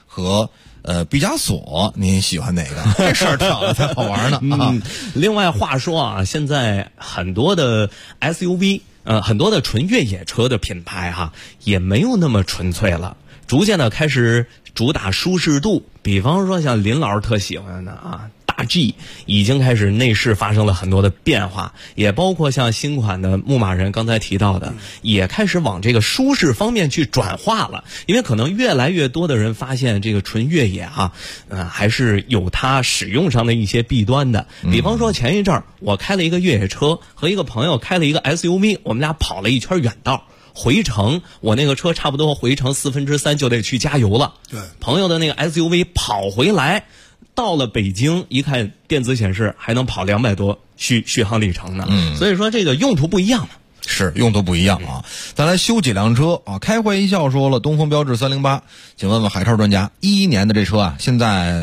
和毕加索，您喜欢哪个？这事儿挑的才好玩呢。 另外话说啊，现在很多的 SUV，很多的纯越野车的品牌哈，也没有那么纯粹了，逐渐的开始主打舒适度。比方说像林老师特喜欢的啊，大 G 已经开始内饰发生了很多的变化，也包括像新款的牧马人刚才提到的，也开始往这个舒适方面去转化了。因为可能越来越多的人发现这个纯越野啊，还是有它使用上的一些弊端的。比方说前一阵儿我开了一个越野车，和一个朋友开了一个 SUV， 我们俩跑了一圈远道。回程我那个车差不多回程3/4就得去加油了。 对， 朋友的那个 SUV 跑回来，到了北京一看电子显示还能跑200多续航里程呢。所以说这个用途不一样嘛。 是用途不一样啊。咱来修几辆车啊。开怀一笑说了，东风标致308，请问问海超专家，11年的这车啊，现在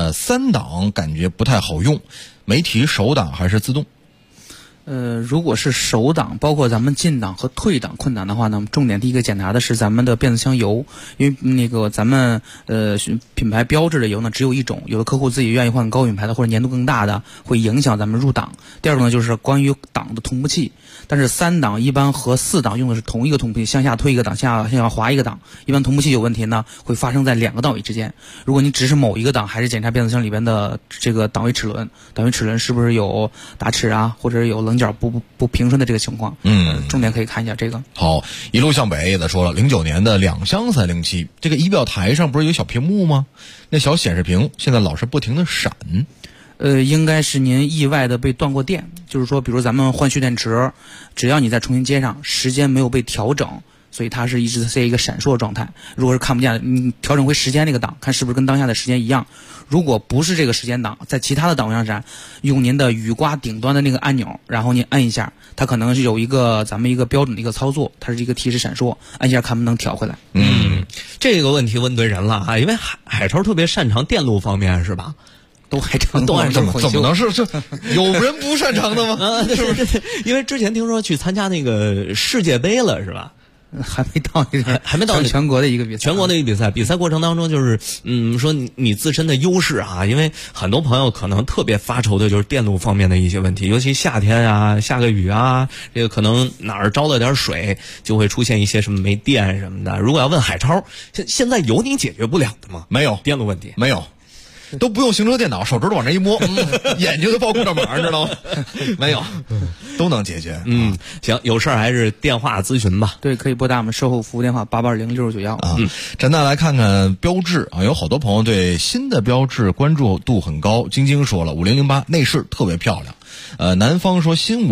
3档感觉不太好用，没提手挡还是自动？ 如果是手挡，包括咱们进档和退档困难的话呢，重点第一个检查的是咱们的变速箱油，因为那个咱们品牌标致的油呢只有一种，有的客户自己愿意换高品牌的或者粘度更大的，会影响咱们入档。第二个呢就是关于档的同步器，但是3档一般和4档用的是同一个同步器，向下推一个档，向下滑一个档，一般同步器有问题呢会发生在2个档位之间。如果你只是某一个档，还是检查变速箱里边的这个档位齿轮是不是有打齿啊，或者有棱角不平顺的这个情况。重点可以看一下这个。 好，一路向北也在说了，09年的2厢307，这个仪表台上不是有小屏幕吗？那小显示屏现在老是不停的闪。 应该是您意外的被断过电，就是说比如咱们换蓄电池，只要你再重新接上，时间没有被调整，所以它是一直在一个闪烁的状态。如果是看不见，你调整回时间那个档，看是不是跟当下的时间一样。如果不是这个时间档，在其他的档位上闪，用您的雨刮顶端的那个按钮，然后您按一下，它可能是有一个咱们一个标准的一个操作，它是一个提示闪烁，按一下看不能调回来。 这个问题问对人了啊，因为海超特别擅长电路方面是吧？ 都还成都怎么能是这有人不擅长的吗？ 对，因为之前听说去参加那个世界杯了是吧？ 还没到全国的一个比赛， 全国的一个比赛。比赛过程当中就是说你自身的优势啊，因为很多朋友可能特别发愁的就是电路方面的一些问题，尤其夏天啊，下个雨啊，这个可能哪儿着了点水，就会出现一些什么没电什么的。如果要问海超，现在有你解决不了的吗？ 没有电路问题， 没有。都不用行车电脑，手指头往这一摸，眼睛就报控制码，知道吗？没有，都能解决。 行，有事儿还是电话咨询吧。 对，可以拨打我们售后服务电话88206591 啊。咱再来看看标致啊，有好多朋友对新的标致关注度很高。晶晶说了，5008内饰特别漂亮。南方说新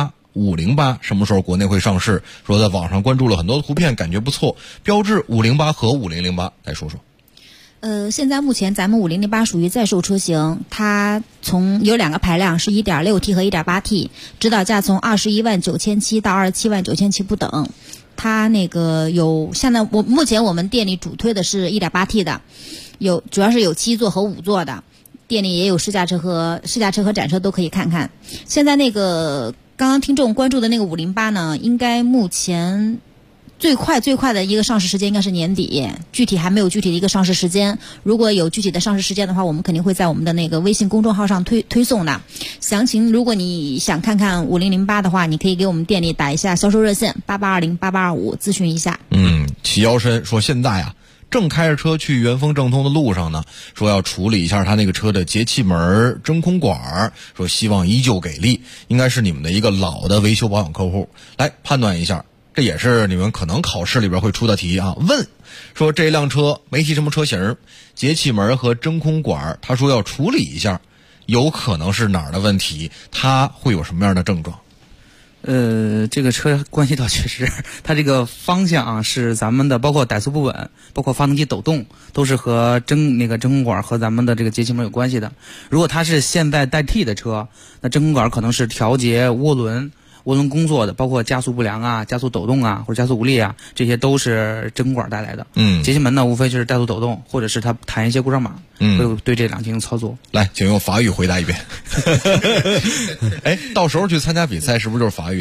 508什么时候国内会上市？说在网上关注了很多图片，感觉不错。标致508和5008，来说说。 现在目前咱们5008属于在售车型，它有2个排量，是 1.6T 和 1.8T， 指导价从21.97000到27.97000不等。它那个现在目前我们店里主推的是 1.8T 的，主要是有7座和5座的，店里也有试驾车和展车都可以看看。现在那个刚刚听众关注的那个508呢，应该目前最快的一个上市时间应该是年底，具体还没有具体的一个上市时间。如果有具体的上市时间的话，我们肯定会在我们的那个微信公众号上推送的。详情如果你想看看5008的话，你可以给我们店里打一下销售热线88208825咨询一下。 齐腰身说现在啊，正开着车去元丰正通的路上呢，说要处理一下他那个车的节气门、真空管，说希望依旧给力，应该是你们的一个老的维修保养客户，来判断一下。这也是你们可能考试里边会出的题啊。问说这辆车没提什么车型，节气门和真空管，他说要处理一下，有可能是哪儿的问题？它会有什么样的症状？ 这个车关系到确实，它这个方向啊是咱们的，包括怠速不稳，包括发动机抖动，都是和真空管和咱们的这个节气门有关系的。如果它是现在代替的车，那真空管可能是调节涡轮工作的，包括加速不良啊、加速抖动啊或者加速无力啊，这些都是真空管带来的。节气门呢无非就是怠速抖动，或者是它弹一些故障码，会对这两进行操作。 来，请用法语回答一遍。到时候去参加比赛是不是就是法语的呀？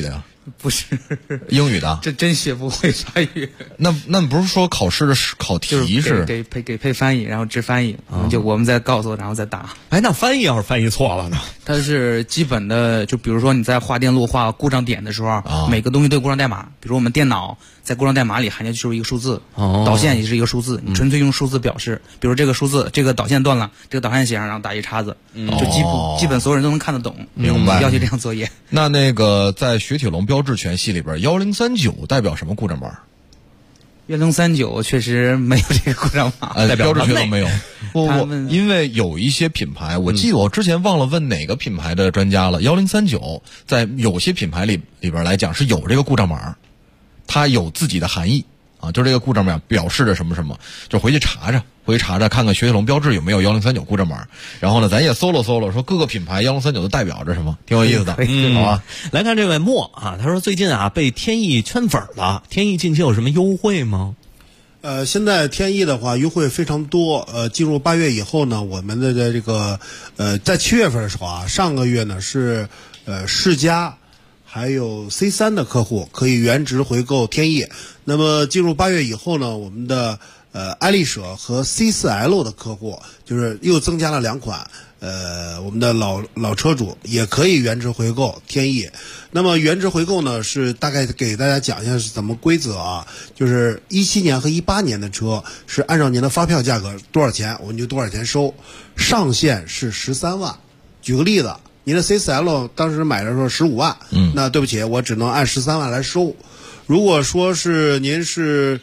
不是英语的， 这真学不会法语。 那不是说考试的考题是给配翻译，然后直翻译，我们再告诉，然后再答。 哎，那翻译要是翻译错了呢？ 它是基本的，就比如说你在画电路、画故障点的时候，每个东西都有故障代码。比如我们电脑在故障代码里含进去就是一个数字，导线也是一个数字，你纯粹用数字表示。比如这个数字，这个导线断了，这个导线写上，然后打一叉子，就基本所有人都能看得懂。 明白？ 要求这样作业。 那个在雪铁龙标致全系里边，1039代表什么故障码 ？1039确实没有这个故障码， 标致雪铁龙没有。不，因为有一些品牌，我记得我之前忘了问哪个品牌的专家了。1039在有些品牌里边来讲是有这个故障码，它有自己的含义啊，就这个故障码表示着什么什么，就回去查查，看看雪铁龙标致有没有1039故障码。然后呢，咱也搜了，说各个品牌1039都代表着什么，挺有意思的。好吧， 来看这位莫啊，他说最近啊被天翼圈粉了，天翼近期有什么优惠吗？ 现在天翼的话优惠非常多。进入8月以后呢，我们的这个在7月份的时候啊，上个月呢是世嘉还有 C3 的客户可以原值回购天翼。那么进入8月以后呢，我们的爱丽舍和 C4L 的客户就是又增加了2款。我们的老车主也可以原值回购天翼。那么原值回购呢，是大概给大家讲一下是怎么规则啊？就是17年和18年的车是按照您的发票价格多少钱，我们就多少钱收，上限是13万。举个例子，您的 C4L 当时买的时候15万，那对不起，我只能按13万来收。如果说是您是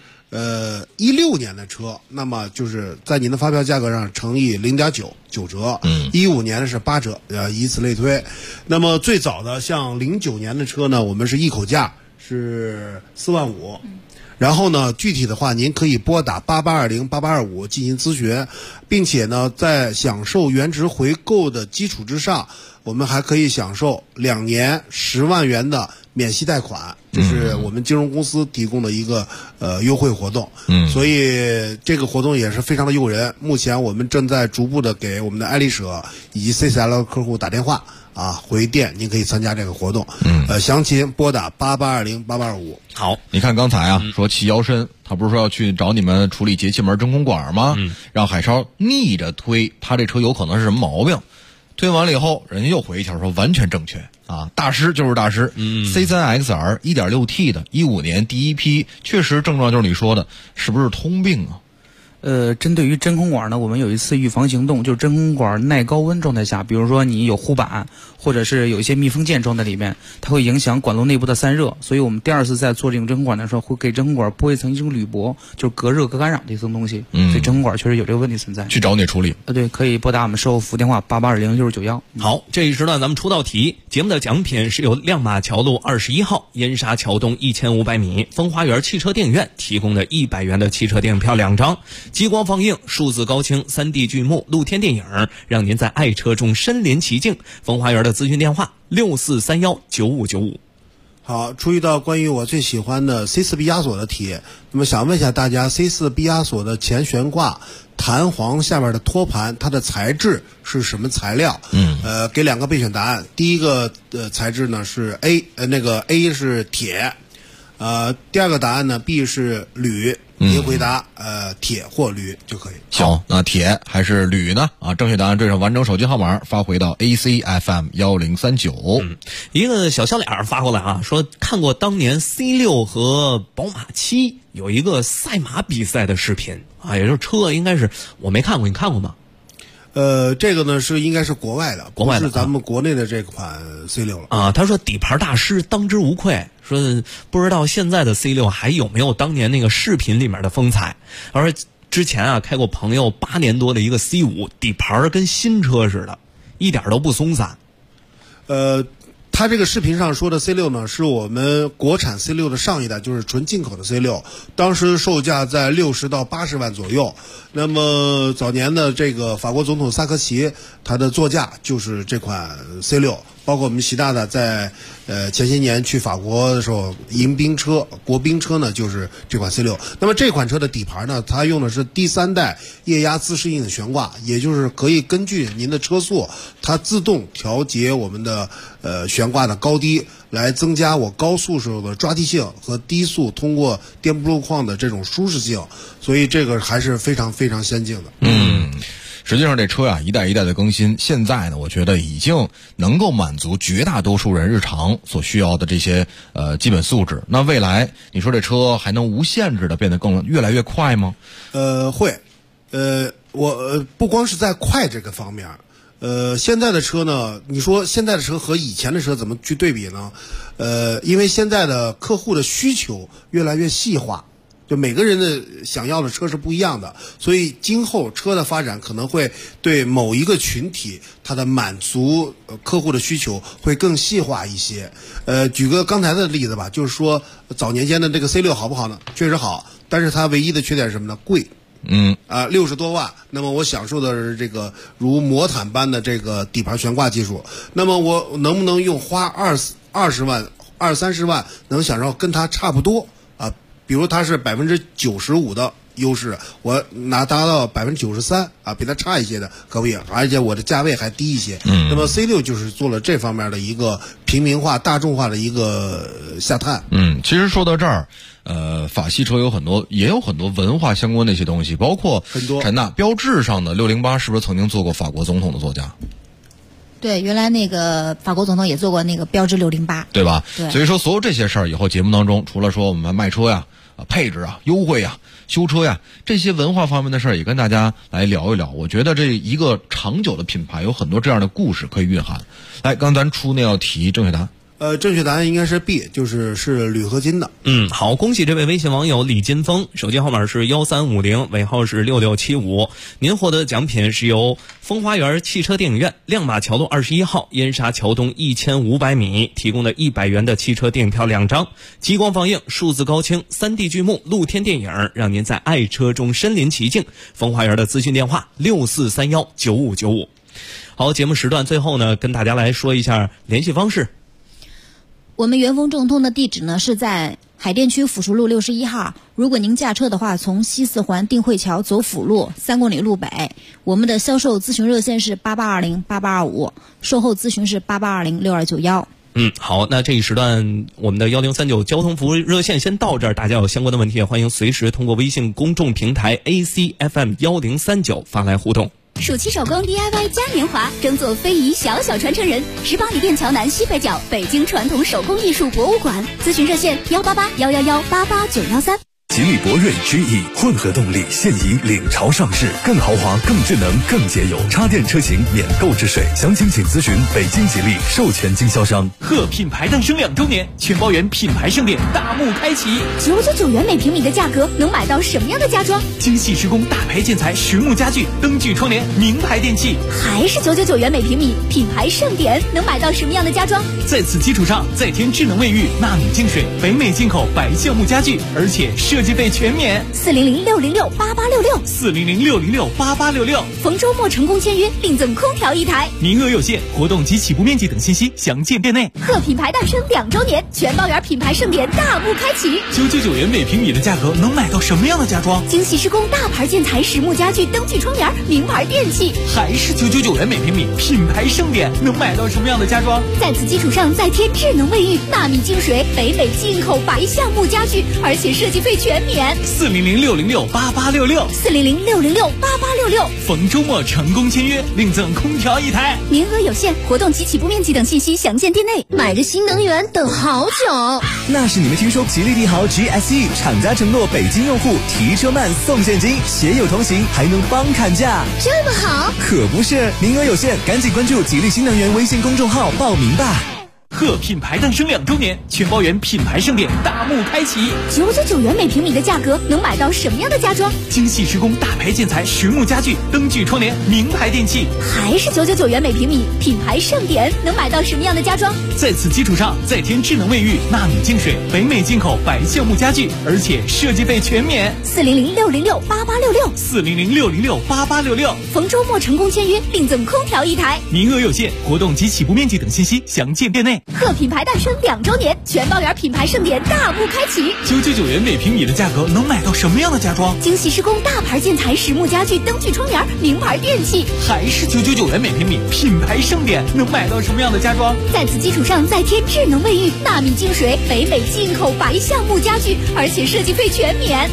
16年的车，那么就是在您的发票价格上乘以0.9折，15年的是8折，以此类推。那么最早的像09年的车呢，我们是一口价是4万5。然后呢，具体的话您可以拨打88208825进行咨询，并且呢，在享受原值回购的基础之上，我们还可以享受2年10万元的免息贷款，这是我们金融公司提供的一个优惠活动。所以这个活动也是非常的诱人。目前我们正在逐步的给我们的爱丽舍以及 C4L 客户打电话啊，回电您可以参加这个活动。详情拨打88208825。 好， 你看刚才啊说气腰身，他不是说要去找你们处理节气门真空管吗？让海超逆着推，他这车有可能是什么毛病？推完了以后，人家又回一条说完全正确啊，大师就是大师。C3XR 1.6T 的15年第一批，确实症状就是你说的，是不是通病啊？ 针对于真空管呢，我们有一次预防行动，就是真空管耐高温状态下，比如说你有护板，或者是有一些密封件装在里面，它会影响管路内部的散热，所以我们第2次在做这种真空管的时候，会给真空管拨一层铝箔，就是隔热隔干扰的一层东西。所以真空管确实有这个问题存在。 去找你处理。 对，可以拨打我们售后服务电话88206691。 好，这一时段咱们出道题，节目的奖品是由亮马桥路21号燕莎桥东1500米风花园汽车电影院提供的100元的汽车电影票2张。激光放映、数字高清、3D 剧目、露天电影，让您在爱车中身临其境。风花园的咨询电话64319595。 好，出一道关于我最喜欢的 C4 毕加索的题。那么想问一下大家， C4 毕加索的前悬挂弹簧下面的托盘，它的材质是什么材料？给2个备选答案。第一个材质呢是 A 是铁，第2个答案呢 B 是铝。您回答铁或铝就可以。 行，那铁还是铝呢？啊，正确答案缀上完整手机号码发回到 ACFM 1039。 一个小笑脸发过来啊，说看过当年 C6 和宝马7有一个赛马比赛的视频啊，也就是车应该是我没看过，你看过吗？ 这个呢应该是国外的，不是咱们国内的这款 C6 了啊。他说底盘大师当之无愧，说不知道现在的 C6 还有没有当年那个视频里面的风采。而之前啊开过朋友8年多的一个 C5，底盘跟新车似的，一点都不松散。 他这个视频上说的 C6 呢，是我们国产 C6 的上一代，就是纯进口的 C6， 当时售价在60到80万左右。那么早年的这个法国总统萨科齐，他的座驾就是这款 C6， 包括我们习大大在前些年去法国的时候，迎宾车、国宾车呢就是这款 C6。那么这款车的底盘呢，它用的是第3代液压自适应的悬挂，也就是可以根据您的车速，它自动调节我们的悬挂的高低， 来增加我高速时候的抓地性和低速通过颠簸路况的这种舒适性，所以这个还是非常非常先进的。 实际上这车一代一代的更新，现在呢我觉得已经能够满足绝大多数人日常所需要的这些基本素质。那未来你说这车还能无限制的变得越来越快吗？ 会。我不光是在快这个方面，现在的车呢，你说现在的车和以前的车怎么去对比呢？因为现在的客户的需求越来越细化，就每个人的想要的车是不一样的，所以今后车的发展可能会对某一个群体它的满足客户的需求会更细化一些。举个刚才的例子吧，就是说早年间的这个 C6 好不好呢？确实好，但是它唯一的缺点是什么呢？贵。60多万，那么我享受的是这个如魔毯般的这个底盘悬挂技术，那么我能不能花20万、20-30万能享受跟它差不多啊？比如它是95%的优势，我达到93%啊，比它差一些的可不可以？而且我的价位还低一些。那么 C6 就是做了这方面的一个平民化、大众化的一个下探。 其实说到这儿。法系车也有很多文化相关的一些东西，包括陈娜标志上的608是不是曾经做过法国总统的座驾？ 对，原来那个法国总统也做过那个标致608， 对吧？ 对。 所以说所有这些事儿以后节目当中，除了说我们卖车呀、配置啊、优惠啊、修车呀这些文化方面的事儿，也跟大家来聊一聊。我觉得这一个长久的品牌有很多这样的故事可以蕴含。来，刚才咱出那道题，正确答案。 正确答案应该是 B， 是铝合金的。 好，恭喜这位微信网友李金峰，手机号码是1350，尾号是6675。您获得的奖品是由风花园汽车电影院亮马桥路21号燕莎桥东1500米提供的100元的汽车电影票2张，激光放映、数字高清、3D 剧目、露天电影，让您在爱车中身临其境。风花园的咨询电话64319595。好，节目时段最后呢，跟大家来说一下联系方式。 我们元丰正通的地址呢是在海淀区辅淑路61号。如果您驾车的话，从西四环定慧桥走辅路3公里路北。我们的销售咨询热线是88208825，售后咨询是88206291。 好，那这一时段我们的1039交通服务热线先到这儿，大家有相关的问题也欢迎随时通过微信公众平台 ACFM1039发来互动。 暑期手工 DIY 嘉年华，争做非遗小传承人。18里店桥南西北角，北京传统手工艺术博物馆。咨询热线18811188913。 吉利博瑞 GE 混合动力现已领潮上市，更豪华、更智能、更节油，插电车型免购置税。详情请咨询北京吉利授权经销商。 贺品牌诞生2周年，全包圆品牌盛典大幕开启。 999元每平米的价格，能买到什么样的家装？ 精细施工、大牌建材、实木家具、灯具窗帘、名牌电器， 还是999元每平米，品牌盛典能买到什么样的家装？ 在此基础上，再添智能卫浴、纳米净水、北美进口白橡木家具，而且设计费全免。 400-606-8866，400-606-8866。逢周末成功签约，另赠空调1台， 名额有限，活动及起步面积等信息详见店内。 贺品牌诞生2周年，全包圆品牌盛典大幕开启。 999元每平米的价格，能买到什么样的家装？ 精细施工、大牌建材、实木家具、灯具窗帘、名牌电器， 还是999元每平米，品牌盛典能买到什么样的家装？ 在此基础上再添智能卫浴、纳米净水、北美进口白橡木家具，而且设计费全免。 400-606-8866，400-606-8866。逢周末成功签约，另赠空调1台， 名额有限，活动及起步面积等信息详见店内。买着新能源等好久， 那是你没听说吉利帝豪 GSE 厂家承诺北京用户提车慢送现金，携友同行还能帮砍价， 这么好？ 可不是，名额有限，赶紧关注吉利新能源微信公众号报名吧。 贺品牌诞生2周年，全包圆品牌盛典大幕开启。 999元每平米的价格，能买到什么样的家装？ 精细施工、大牌建材、实木家具、灯具窗帘、名牌电器， 还是999元每平米，品牌盛典能买到什么样的家装？ 在此基础上再添智能卫浴、纳米净水、北美进口白橡木家具，而且设计费全免。 400-606-8866，400-606-8866。逢周末成功签约，另赠空调1台， 名额有限，活动及起步面积等信息详见店内。 贺品牌诞生2周年，全包园品牌盛典大幕开启。 999元每平米的价格能买到什么样的家装？ 精细施工大牌建材、实木家具、灯具窗帘、名牌电器。 还是999元每平米，品牌盛典能买到什么样的家装？ 在此基础上再添智能卫浴、纳米净水、北美进口白橡木家具，而且设计费全免。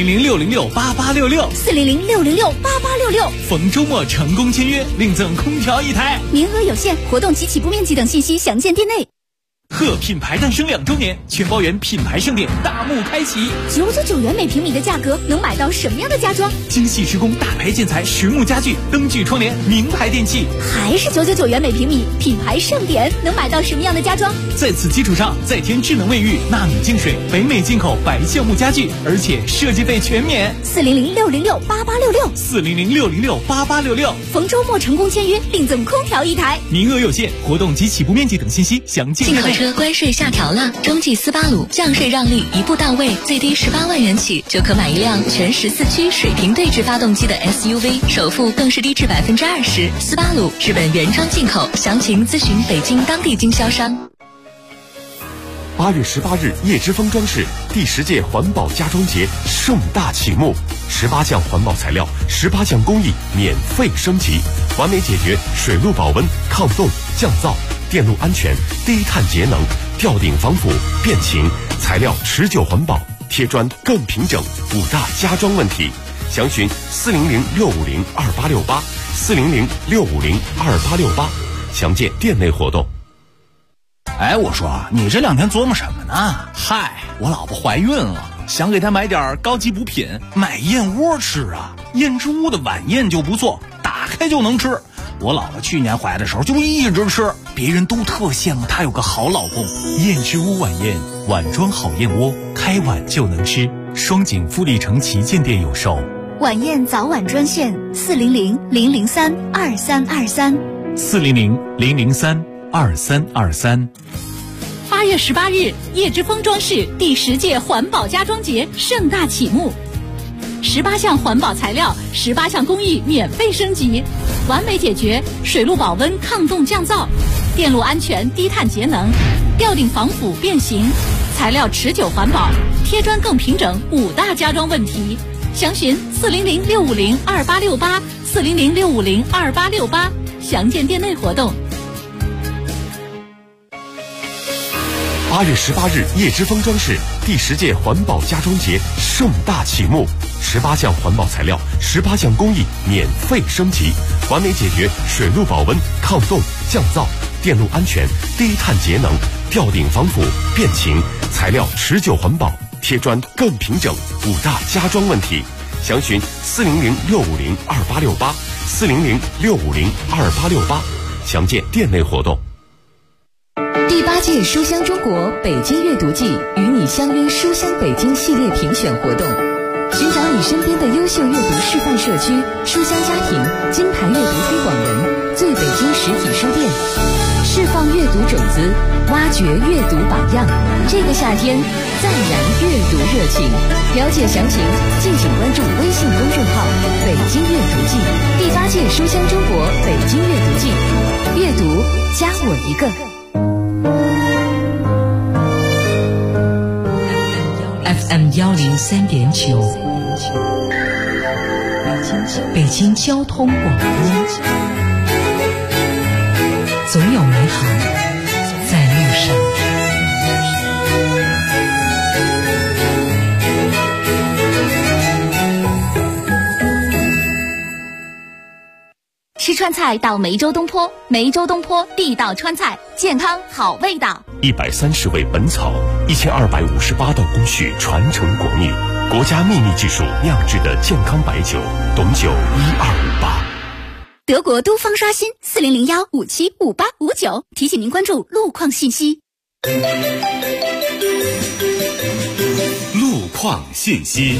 400-606-8866，400-606-8866。逢周末成功签约，另赠空调1台， 名额有限，活动及起步面积等信息详见店内。 贺品牌诞生2周年，全包园品牌盛典大幕开启。 999元每平米的价格能买到什么样的家装？ 精细施工大牌建材、实木家具、灯具窗帘、名牌电器。 还是999元每平米，品牌盛典能买到什么样的家装？ 在此基础上再添智能卫浴、纳米净水、北美进口白橡木家具，而且设计费全免。 400-606-8866，400-606-8866。逢周末成功签约，另赠空调1台， 名额有限，活动及起步面积等信息详见店内。 进口车关税下调了，中继斯巴鲁降税让利一步到位，最低18万元起就可买一辆全14驱水平对置发动机的 SUV， 首付更是低至20%。斯巴鲁日本原装进口，详情咨询北京当地经销商。 8月18日，叶之峰装饰第10届环保家装节盛大启幕，18项环保材料，18项工艺免费升级，完美解决水路保温、抗冻、降噪、电路安全、低碳节能、吊顶防腐、变形，材料持久环保，贴砖更平整，5大家装问题。详询400-650-2868，400-650-2868，详见店内活动。 哎，我说你这2天琢磨什么呢？嗨，我老婆怀孕了，想给她买点高级补品，买燕窝吃啊。燕之屋的晚宴就不错，打开就能吃。我老婆去年怀的时候就一直吃，别人都特羡慕她有个好老公。 燕之屋晚宴，碗装好燕窝，开碗就能吃。双井富力城旗舰店有售。 晚宴早晚专线400-003-2323。 400-003-2323。 8月18日，叶之峰装饰第10届环保家装节盛大启幕，18项环保材料，18项工艺免费升级，完美解决水路保温、抗冻、降噪，电路安全、低碳节能，吊顶防腐变形，材料持久环保，贴砖更平整，5大家装问题。详询400-650-2868，400-650-2868，详见店内活动。 8月18日，叶之峰装饰第10届环保家装节盛大启幕，18项环保材料，18项工艺免费升级，完美解决水路保温、抗冻、降噪、电路安全、低碳节能、吊顶防腐、变形，材料持久环保，贴砖更平整，5大家装问题。详询400-650-2868，400-650-2868，详见店内活动。 第8届书香中国北京阅读季与你相约书香北京系列评选活动，寻找你身边的优秀阅读示范社区、书香家庭、金牌阅读推广人、最北京实体书店，释放阅读种子，挖掘阅读榜样。这个夏天再燃阅读热情。了解详情，敬请关注微信公众号“北京阅读季”。第8届书香中国北京阅读季，阅读加我一个。 FM 103.9，北京交通广播，总有美好在路上。 吃川菜到梅州东坡，梅州东坡地道川菜，健康好味道。 130味本草，1258道工序传承国秘，国家秘密技术酿制的健康白酒，董酒1258。 德国都方刷新400-1575859，提醒您关注路况信息。 路况信息。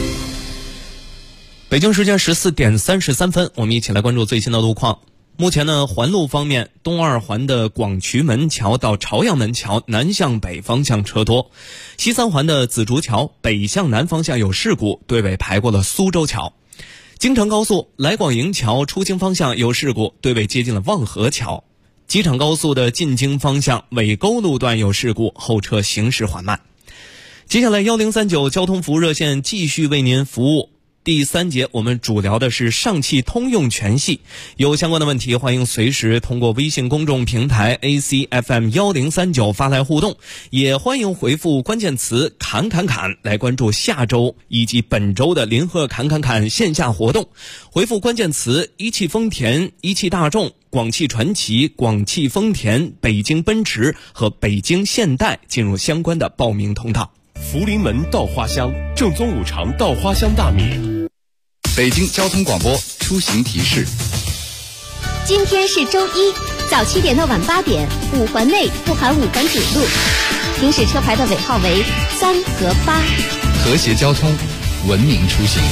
北京时间14点33分，我们一起来关注最新的路况。目前呢，环路方面，东二环的广渠门桥到朝阳门桥南向北方向车多，西三环的紫竹桥北向南方向有事故，队尾排过了苏州桥。京承高速来广营桥出京方向有事故，队尾接近了望河桥。 机场高速的进京方向尾沟路段有事故，后车行驶缓慢。接下来1039交通服务热线继续为您服务。第3节我们主聊的是上汽通用全系，有相关的问题欢迎随时通过微信公众平台 ACFM1039 发来互动，也欢迎回复关键词侃侃侃来关注下周以及本周的临河侃侃侃线下活动。回复关键词一汽丰田、一汽大众、广汽传祺、广汽丰田、北京奔驰和北京现代进入相关的报名通道。 福临门稻花香，正宗五常稻花香大米。 北京交通广播出行提示： 今天是周一，早7点到晚8点，5环内不含5环主路，行驶车牌的尾号为3和8。 和谐交通，文明出行。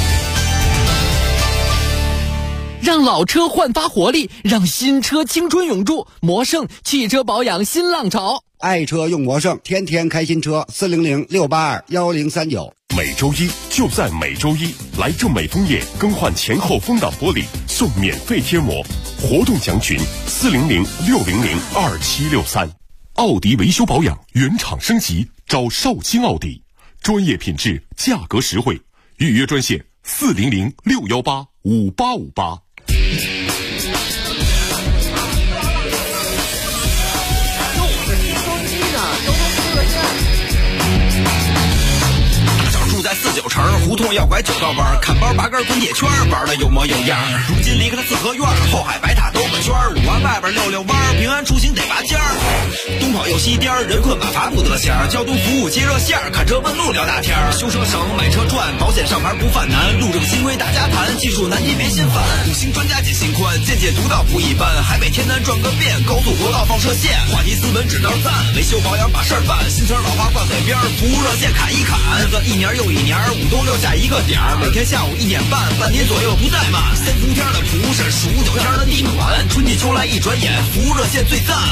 让老车焕发活力，让新车青春永驻。魔胜汽车保养新浪潮， 爱车用魔胜，天天开新车，400-682-1039。 每周一就在每周一，来正美枫叶更换前后风挡玻璃送免费贴膜，活动详询400-600-2763。奥迪维修保养原厂升级，找绍兴奥迪，专业品质，价格实惠，预约专线400-618-5858。 在49城胡同要拐9道弯，看包拔根滚铁圈，玩的有模有样。如今离开了四合院，后海白塔兜个圈，5环外边溜弯，平安出行得拔尖儿。东跑又西颠，人困马乏不得闲。交通服务接热线，看车问路聊大天。修车省，买车赚，保险上牌不犯难。路政新规大家谈，技术难题别心烦。5星专家解心宽，见解独到不一般。海北天南转个遍，高速国道放射线，话题斯文指道赞，维修保养把事儿办。新车老花挂嘴边，服务热线砍一砍。日子一年又一年，5都留下一个点儿，每天下午1点半，半年左右不怠慢。3伏天的蒲是数9天的地暖，春季秋来一转眼，服务热线最赞。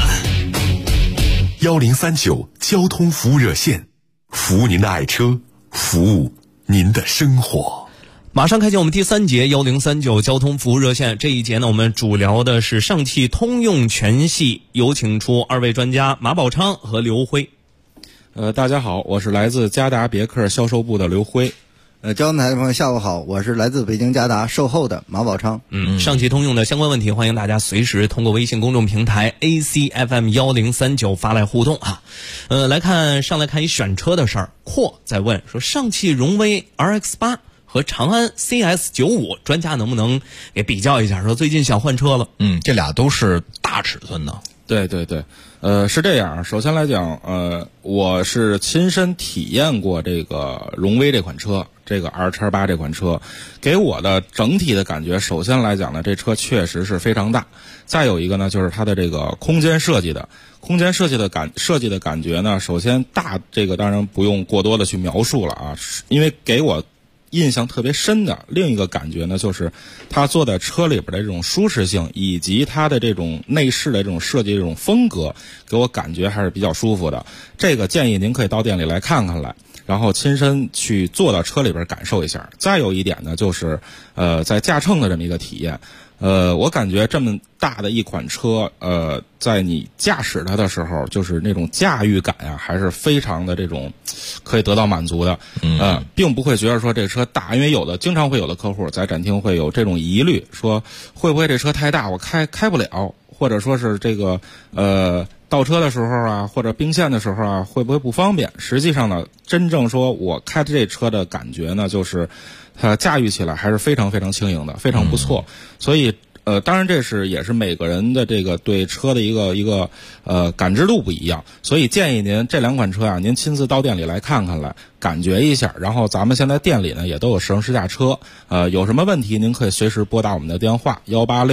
1039交通服务热线，服务您的爱车，服务您的生活。 马上开启我们第3节1039交通服务热线。这一节呢，我们主聊的是上汽通用全系，有请出2位专家马宝昌和刘辉。 大家好，我是来自嘉达别克销售部的刘辉。 交通台的朋友下午好，我是来自北京嘉达售后的马宝昌。 上汽通用的相关问题，欢迎大家随时通过微信公众平台 ACFM1039 发来互动啊。来看一选车的事儿。阔在问说，上汽荣威 RX8 和长安 CS95，专家能不能给比较一下？说最近想换车了。 这俩都是大尺寸的。 对对对，是这样。首先来讲，我是亲身体验过这个荣威这款车，这个 RX8 这款车，给我的整体的感觉，首先来讲呢，这车确实是非常大。再有一个呢，就是它的这个空间设计的感觉呢，首先大，这个当然不用过多的去描述了啊，因为给我印象特别深的另一个感觉呢，就是它坐在车里边的这种舒适性，以及它的这种内饰的这种设计这种风格，给我感觉还是比较舒服的。这个建议您可以到店里来看看来，然后亲身去坐到车里边感受一下。再有一点呢，就是在驾乘的这么一个体验。我感觉这么大的一款车，在你驾驶它的时候，就是那种驾驭感呀，还是非常的这种可以得到满足的。并不会觉得说这车大，因为经常会有的客户在展厅会有这种疑虑，说会不会这车太大，我开不了，或者说是这个倒车的时候啊，或者并线的时候啊，会不会不方便？实际上呢，真正说我开这车的感觉呢，就是它驾驭起来还是非常非常轻盈的，非常不错。所以当然这也是每个人的这个对车的一个感知度不一样，所以建议您这两款车啊，您亲自到店里来看看来，感觉一下。然后咱们现在店里呢也都有试乘试驾车，有什么问题您可以随时拨打我们的电话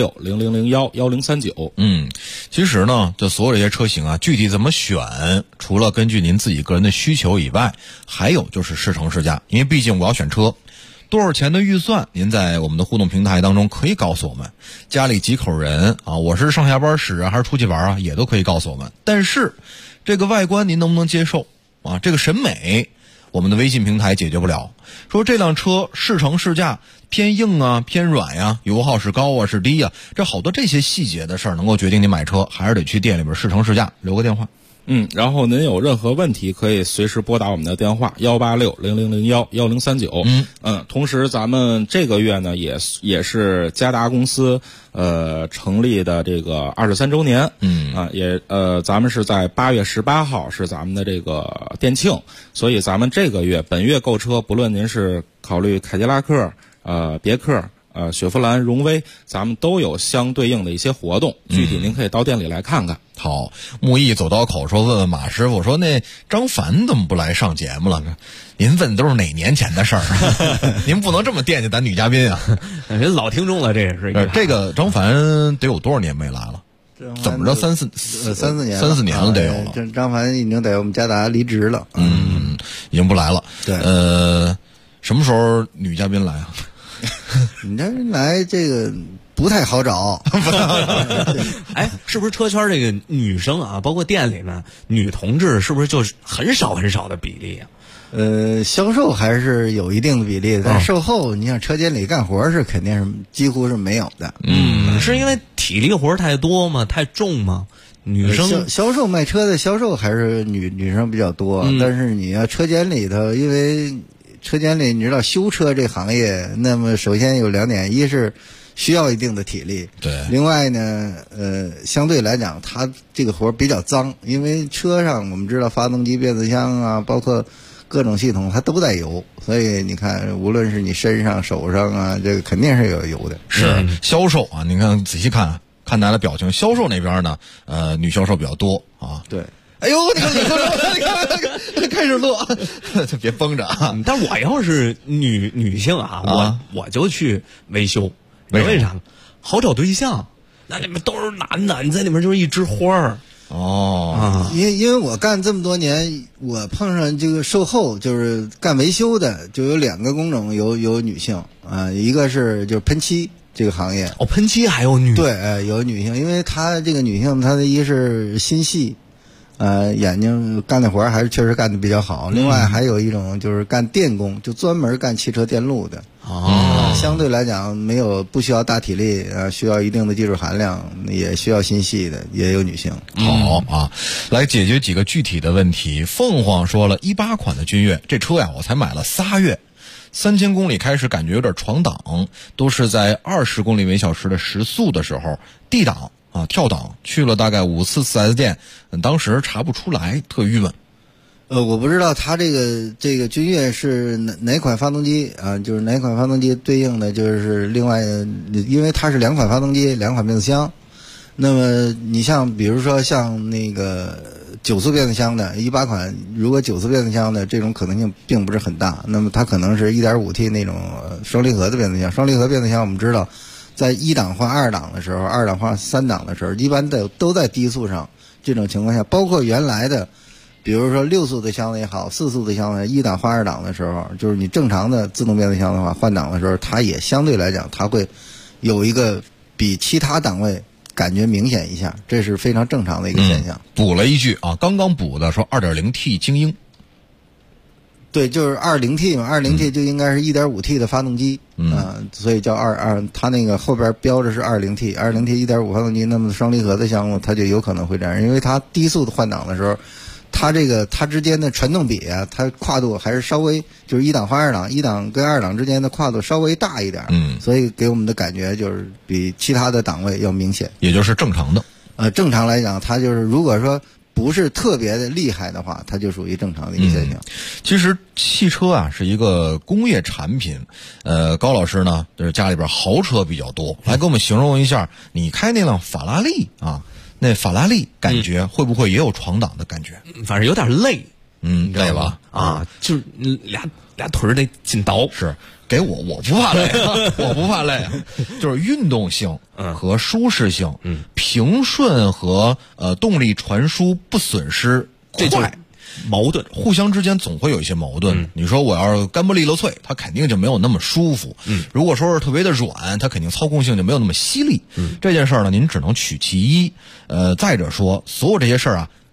186-0001-1039。 其实呢，就所有这些车型啊，具体怎么选，除了根据您自己个人的需求以外，还有就是试乘试驾，因为毕竟我要选车。多少钱的预算？您在我们的互动平台当中可以告诉我们。家里几口人啊？我是上下班使啊，还是出去玩啊？也都可以告诉我们。但是，这个外观您能不能接受啊？这个审美， 我们的微信平台解决不了。说这辆车试乘试驾偏硬啊偏软呀，油耗是高啊是低啊，这好多这些细节的事儿能够决定你买车，还是得去店里边试乘试驾。留个电话。 然后您有任何问题可以随时拨打我们的电话18600011039。同时咱们这个月呢也是嘉达公司成立的这个23周年。咱们是在8月18号是咱们的这个店庆，所以咱们这个月本月购车，不论您是考虑凯迪拉克、别克、雪佛兰、荣威，咱们都有相对应的一些活动，具体您可以到店里来看看。 好，木易走到口说问问马师傅说，那张凡怎么不来上节目了？您问都是哪年前的事儿，您不能这么惦记咱女嘉宾啊！ 人老听众了，这也是这个张凡得有多少年没来了？怎么着3、4 年 3、4年了得有了。 张凡已经在我们嘉达离职了， 已经不来了。 对， 什么时候女嘉宾来啊？ 女嘉宾来这个不太好找。 哎，是不是车圈这个女生啊，包括店里面女同志，是不是就是很少的比例啊？ 销售还是有一定的比例，但售后你像车间里干活是肯定是几乎是没有的。 是因为体力活太多吗？太重吗？女生销售卖车的销售还是女生比较多，但是你要车间里头，因为车间里你知道修车这行业，那么首先有2点，一是需要一定的体力， 对。 另外呢，相对来讲，它这个活比较脏，因为车上我们知道发动机、变速箱啊，包括各种系统它都在油，所以你看，无论是你身上、手上啊，这个肯定是有油的。 是销售啊，你看仔细看大家的表情，销售那边呢，女销售比较多啊。 对。 哎呦，你看，开始乐，别绷着啊！ 但我要是女性啊，我就去维修，为啥？好找对象，那里面都是男的，你在里面就是一枝花儿。 因为我干这么多年，我碰上这个售后就是干维修的，就有2个工种有女性啊，一个是就是喷漆这个行业。 喷漆还有女？ 对，有女性，因为她这个女性，她的一是心细。眼睛干的活还是确实干的比较好。另外还有一种就是干电工，就专门干汽车电路的。相对来讲不需要大体力，需要一定的技术含量，也需要心细的，也有女性。 好啊，来解决几个具体的问题。凤凰说了，18款的君越，这车呀我才买了3月，3000公里开始感觉有点闯档，都是在20公里每小时的时速的时候，D档。跳档去了大概5次4S店，当时查不出来，特郁闷。 我不知道它这个君越是哪款发动机啊？就是哪款发动机对应的就是另外，因为它是2款发动机2款变速箱。那么你像比如说像那个9速变速箱的18款，如果9速变速箱的这种可能性并不是很大，那么它可能是 1.5T 那种双离合的变速箱。双离合变速箱我们知道。在1档换2档的时候，2档换3档的时候，一般都在低速上。这种情况下，包括原来的，比如说6速的箱子也好，4速的箱子，1档换2档的时候，就是你正常的自动变速箱的话，换挡的时候，它也相对来讲，它会有一个比其他档位感觉明显一下，这是非常正常的一个现象。 补了一句啊，刚刚补的说 2.0T 精英。 对，就是 2.0T 嘛，2.0T 就应该是 1.5T 的发动机，所以叫它那个后边标着是 2.0T 1.5发动机，那么双离合的项目它就有可能会这样，因为它低速的换挡的时候，它之间的传动比啊，它跨度还是稍微就是1档换2档，1档跟2档之间的跨度稍微大一点，所以给我们的感觉就是比其他的档位要明显， 也就是正常的。 正常来讲，它就是如果说不是特别的厉害的话，它就属于正常的一个现象。 其实汽车啊是一个工业产品，高老师呢就是家里边豪车比较多，来给我们形容一下，你开那辆法拉利啊，那法拉利感觉会不会也有闯档的感觉？ 反正有点累， 累吧？ 就是俩腿得紧倒。 是给我不怕累，我不怕累，就是运动性和舒适性，平顺和动力传输不损失快。 矛盾， 互相之间总会有一些矛盾。你说我要是干不利落脆，它肯定就没有那么舒服。如果说是特别的软，它肯定操控性就没有那么犀利。这件事儿呢，您只能取其一。再者说，所有这些事儿啊，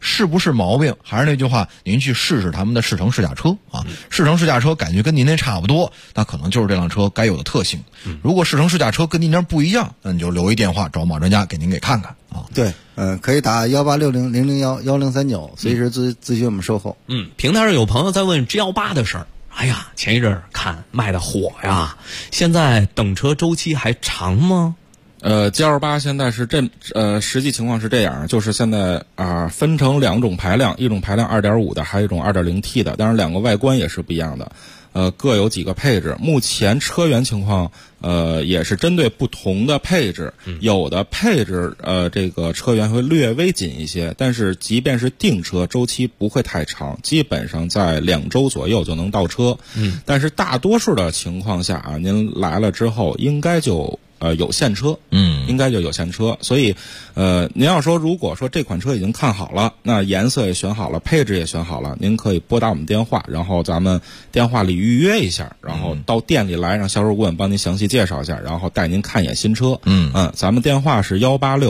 是不是毛病？还是那句话，您去试试他们的试乘试驾车啊。试乘试驾车感觉跟您那差不多，那可能就是这辆车该有的特性。如果试乘试驾车跟您那不一样，那你就留一电话找马专家给您给看看啊。 对，可以打18600011039，随时咨询我们售后。 平台上有朋友在问 G18的事儿。哎呀，前一阵看卖的火呀，现在等车周期还长吗 ？G28现在是实际情况是这样，就是现在分成2种排量，一种排量 2.5 的，还有一种 2.0T 的，当然2个外观也是不一样的，各有几个配置。目前车源情况也是针对不同的配置，有的配置这个车源会略微紧一些，但是即便是订车周期不会太长，基本上在2周左右就能到车。但是大多数的情况下啊，您来了之后应该就有现车，应该就有现车。所以您要说如果说这款车已经看好了，那颜色也选好了，配置也选好了，您可以拨打我们电话，然后咱们电话里预约一下，然后到店里来，让销售顾问帮您详细介绍一下，然后带您看一眼新车。咱们电话是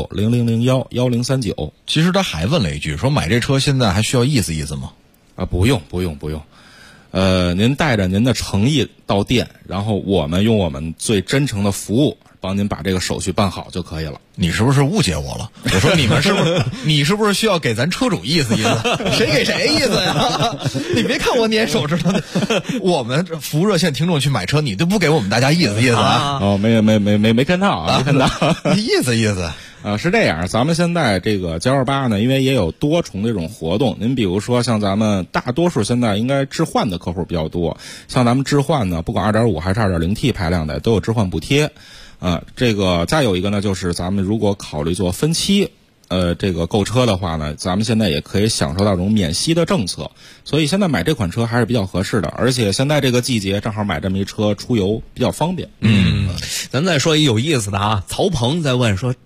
18600011039。 其实他还问了一句，说买这车现在还需要意思意思吗？ 不用。您带着您的诚意到店，然后我们用我们最真诚的服务帮您把这个手续办好就可以了。 你是不是误解我了？我说你们是不是你是不是需要给咱车主意思意思？谁给谁意思呀？你别看我捏手指头，我们服务热线听众去买车，你都不给我们大家意思意思啊？ 没看到啊，没看到， 意思意思。 是这样，咱们现在这个G28呢，因为也有多重这种活动。您比如说，像咱们大多数现在应该置换的客户比较多，像咱们置换呢，不管 2.5 还是 2.0T 排量的，都有置换补贴。这个再有一个呢，就是咱们如果考虑做分期这个购车的话呢，咱们现在也可以享受到这种免息的政策，所以现在买这款车还是比较合适的，而且现在这个季节正好买这么一车出游比较方便。 咱再说一有意思的啊，曹鹏在问说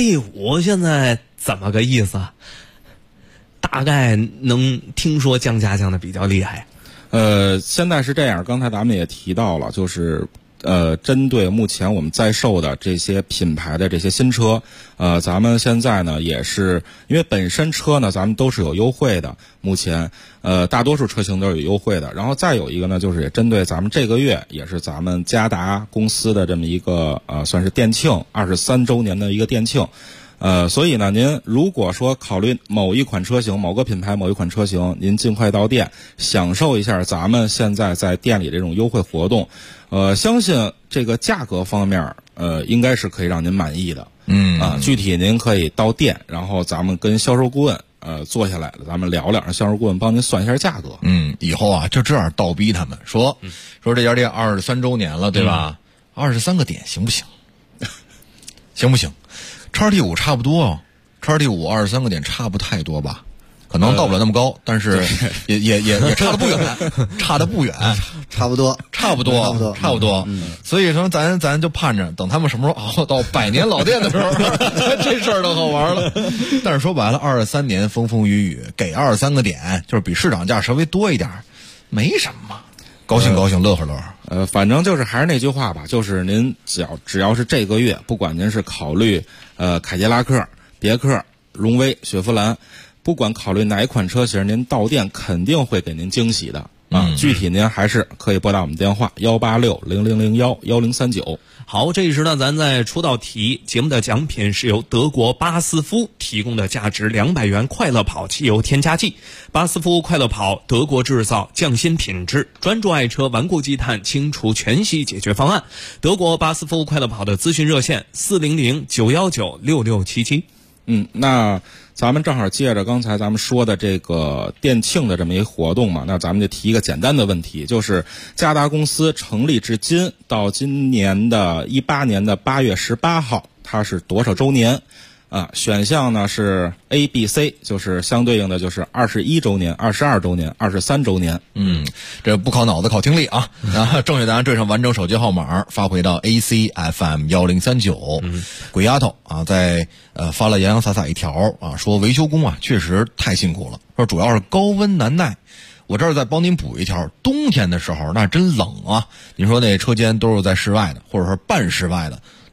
XT5现在怎么个意思？大概能听说降价降的比较厉害。 现在是这样，刚才咱们也提到了，就是针对目前我们在售的这些品牌的这些新车，咱们现在呢也是因为本身车呢咱们都是有优惠的，目前大多数车型都是有优惠的。然后再有一个呢，就是也针对咱们这个月也是咱们嘉达公司的这么一个算是店庆23周年的一个店庆。所以呢，您如果说考虑某一款车型、某个品牌、某一款车型，您尽快到店享受一下咱们现在在店里这种优惠活动，相信这个价格方面，应该是可以让您满意的。具体您可以到店，然后咱们跟销售顾问坐下来，咱们聊聊，让销售顾问帮您算一下价格。 以后啊就这样倒逼他们说这家店23周年了，对吧？23个点行不行？行不行？XT5 差不多，XT5 23个点差不太多吧，可能到不了那么高，但是也差得不远，差得不远， 差不多。 所以说咱就盼着等他们什么时候熬到100年老店的时候，这事儿都好玩了。但是说白了，23年风风雨雨，给23个点，就是比市场价稍微多一点，没什么。高兴高兴，乐呵乐呵。 反正就是还是那句话吧，就是您只要是这个月，不管您是考虑凯迪拉克、别克、荣威、雪佛兰，不管考虑哪一款车型，您到店肯定会给您惊喜的。具体您还是可以拨打我们电话18600011039。 好，这一时呢，咱再出道题。节目的奖品是由德国巴斯夫提供的价值200元快乐跑汽油添加剂。巴斯夫快乐跑，德国制造，匠心品质，专注爱车，顽固积碳，清除全息解决方案。德国巴斯夫快乐跑的咨询热线400-919-6677。 那咱们正好接着刚才咱们说的这个店庆的这么一个活动嘛，那咱们就提一个简单的问题，就是嘉达公司成立至今到今年的18年的8月18号，它是多少周年？选项呢是 A、B、C， 就是相对应的就是21周年、22周年、23周年。 这不考脑子考听力啊！正确答案缀上完整手机号码发回到 ACFM 1039。鬼丫头在发了洋洋洒洒一条说维修工确实太辛苦了，说主要是高温难耐。我这儿再帮您补一条，冬天的时候那真冷啊！您说那车间都是在室外的，或者说半室外的，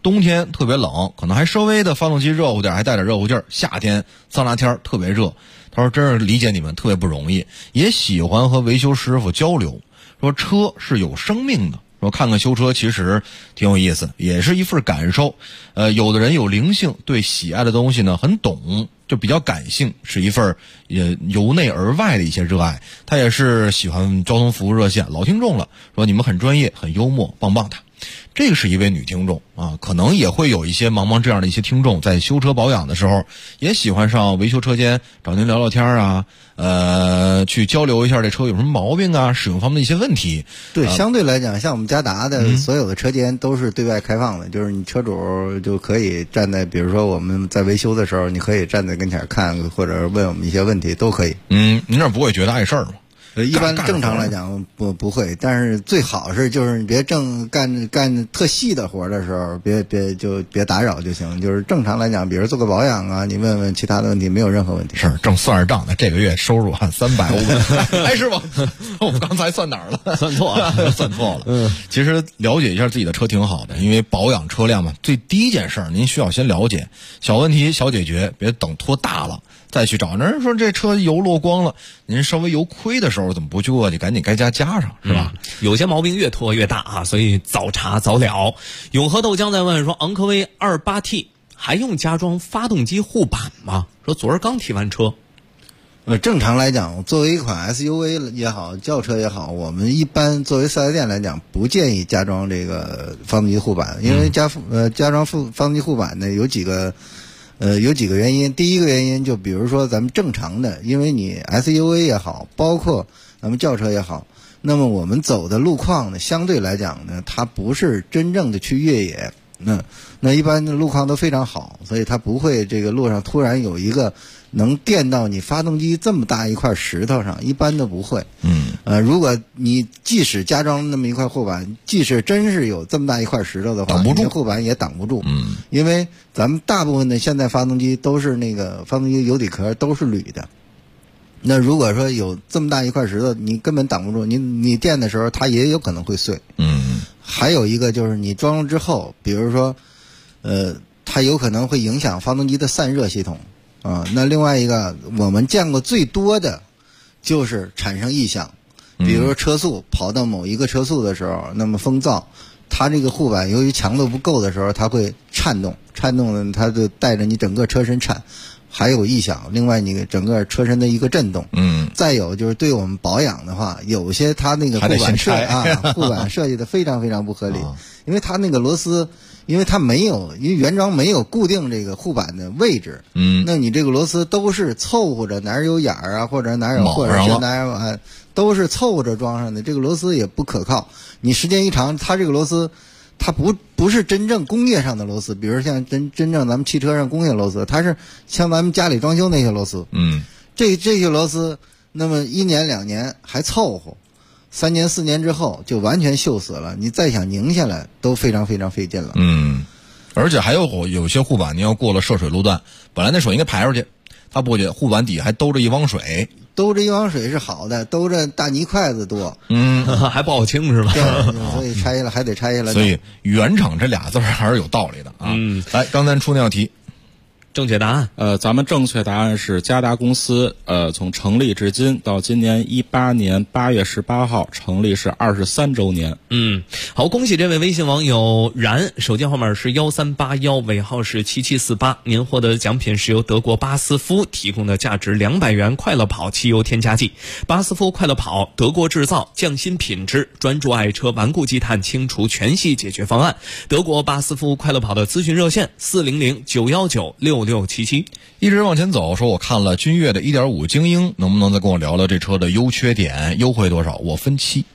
冬天特别冷，可能还稍微的发动机热乎点，还带点热乎劲儿。夏天桑拿天特别热。他说真是理解你们特别不容易，也喜欢和维修师傅交流，说车是有生命的，说看看修车其实挺有意思，也是一份感受。有的人有灵性，对喜爱的东西呢很懂，就比较感性，是一份由内而外的一些热爱。他也是喜欢交通服务热线老听众了，说你们很专业很幽默，棒棒的。这个是一位女听众啊，可能也会有一些茫茫这样的一些听众，在修车保养的时候，也喜欢上维修车间找您聊聊天啊，去交流一下这车有什么毛病啊，使用方面的一些问题。 对，相对来讲，像我们嘉达的所有的车间都是对外开放的，就是你车主就可以站在，比如说我们在维修的时候，你可以站在跟前看，或者问我们一些问题都可以。 您这不会觉得碍事儿吗？ 一般正常来讲不会，但是最好是就是你别干特细的活的时候，别打扰就行。就是正常来讲，比如做个保养啊，你问问其他的问题没有任何问题。 是正算着账呢，这个月收入300欧元。哎，师傅，我们刚才算哪儿了？ 算错了， 算错了。其实了解一下自己的车挺好的，因为保养车辆嘛，最第一件事您需要先了解，小问题小解决，别等拖大了再去找。人说这车油落光了，您稍微油亏的时候怎么不去过去，赶紧该加上，是吧？ 有些毛病越拖越大啊，所以早查早了。永和豆浆在问说，昂科威 28T 还用加装发动机护板吗？说昨儿刚提完车。 正常来讲，作为一款 SUV 也好，轿车也好，我们一般作为4S店来讲，不建议加装这个发动机护板，因为加装发动机护板呢有几个原因。第一个原因就比如说咱们正常的，因为你 SUV 也好，包括咱们轿车也好，那么我们走的路况呢，相对来讲呢，它不是真正的去越野。那一般的路况都非常好，所以它不会这个路上突然有一个能电到你发动机这么大一块石头上，一般都不会。如果你即使加装那么一块护板，即使真是有这么大一块石头的话，挡不住，护板也挡不住。因为咱们大部分的现在发动机都是那个发动机油底壳都是铝的。那如果说有这么大一块石头，你根本挡不住，你电的时候它也有可能会碎。还有一个就是你装了之后，比如说它有可能会影响发动机的散热系统啊。那另外一个我们见过最多的就是产生异响，比如说车速跑到某一个车速的时候，那么风噪，它这个护板由于强度不够的时候，它会颤动呢，它就带着你整个车身颤，还有异响。另外你整个车身的一个震动。再有就是对我们保养的话，有些它那个护板设计的非常非常不合理，因为它那个螺丝，因为原装没有固定这个护板的位置。那你这个螺丝都是凑合着，哪儿有眼儿啊，或者哪儿有，或者是哪儿有都是凑合着装上的，这个螺丝也不可靠。你时间一长，它这个螺丝它不是真正工业上的螺丝，比如像真正咱们汽车上工业螺丝，它是像咱们家里装修那些螺丝。这些螺丝，那么1年2年还凑合，3年4年之后就完全锈死了，你再想拧下来都非常非常费劲了。 而且还有些护板，你要过了涉水路段，本来那水应该排出去，它不去，护板底还兜着一汪水。 兜着一汪水是好的，兜着大泥筷子多。 还不好清是吧？ 对，所以拆下来还得拆下来。 所以原厂这俩字还是有道理的啊。来，刚才出那道题。 正确答案， 咱们正确答案是嘉达公司，从成立至今到今年18年8月18号成立是23周年。 好，恭喜这位微信网友然，手机号码是1381，尾号是7748，您获得奖品是由德国巴斯夫提供的价值200元快乐跑汽油添加剂。巴斯夫快乐跑，德国制造，匠心品质，专注爱车顽固积碳清除全系解决方案。德国巴斯夫快乐跑的咨询热线400-919-6677。 一直往前走，说我看了君越的 1.5 精英，能不能再跟我聊聊这车的优缺点，优惠多少？我分期。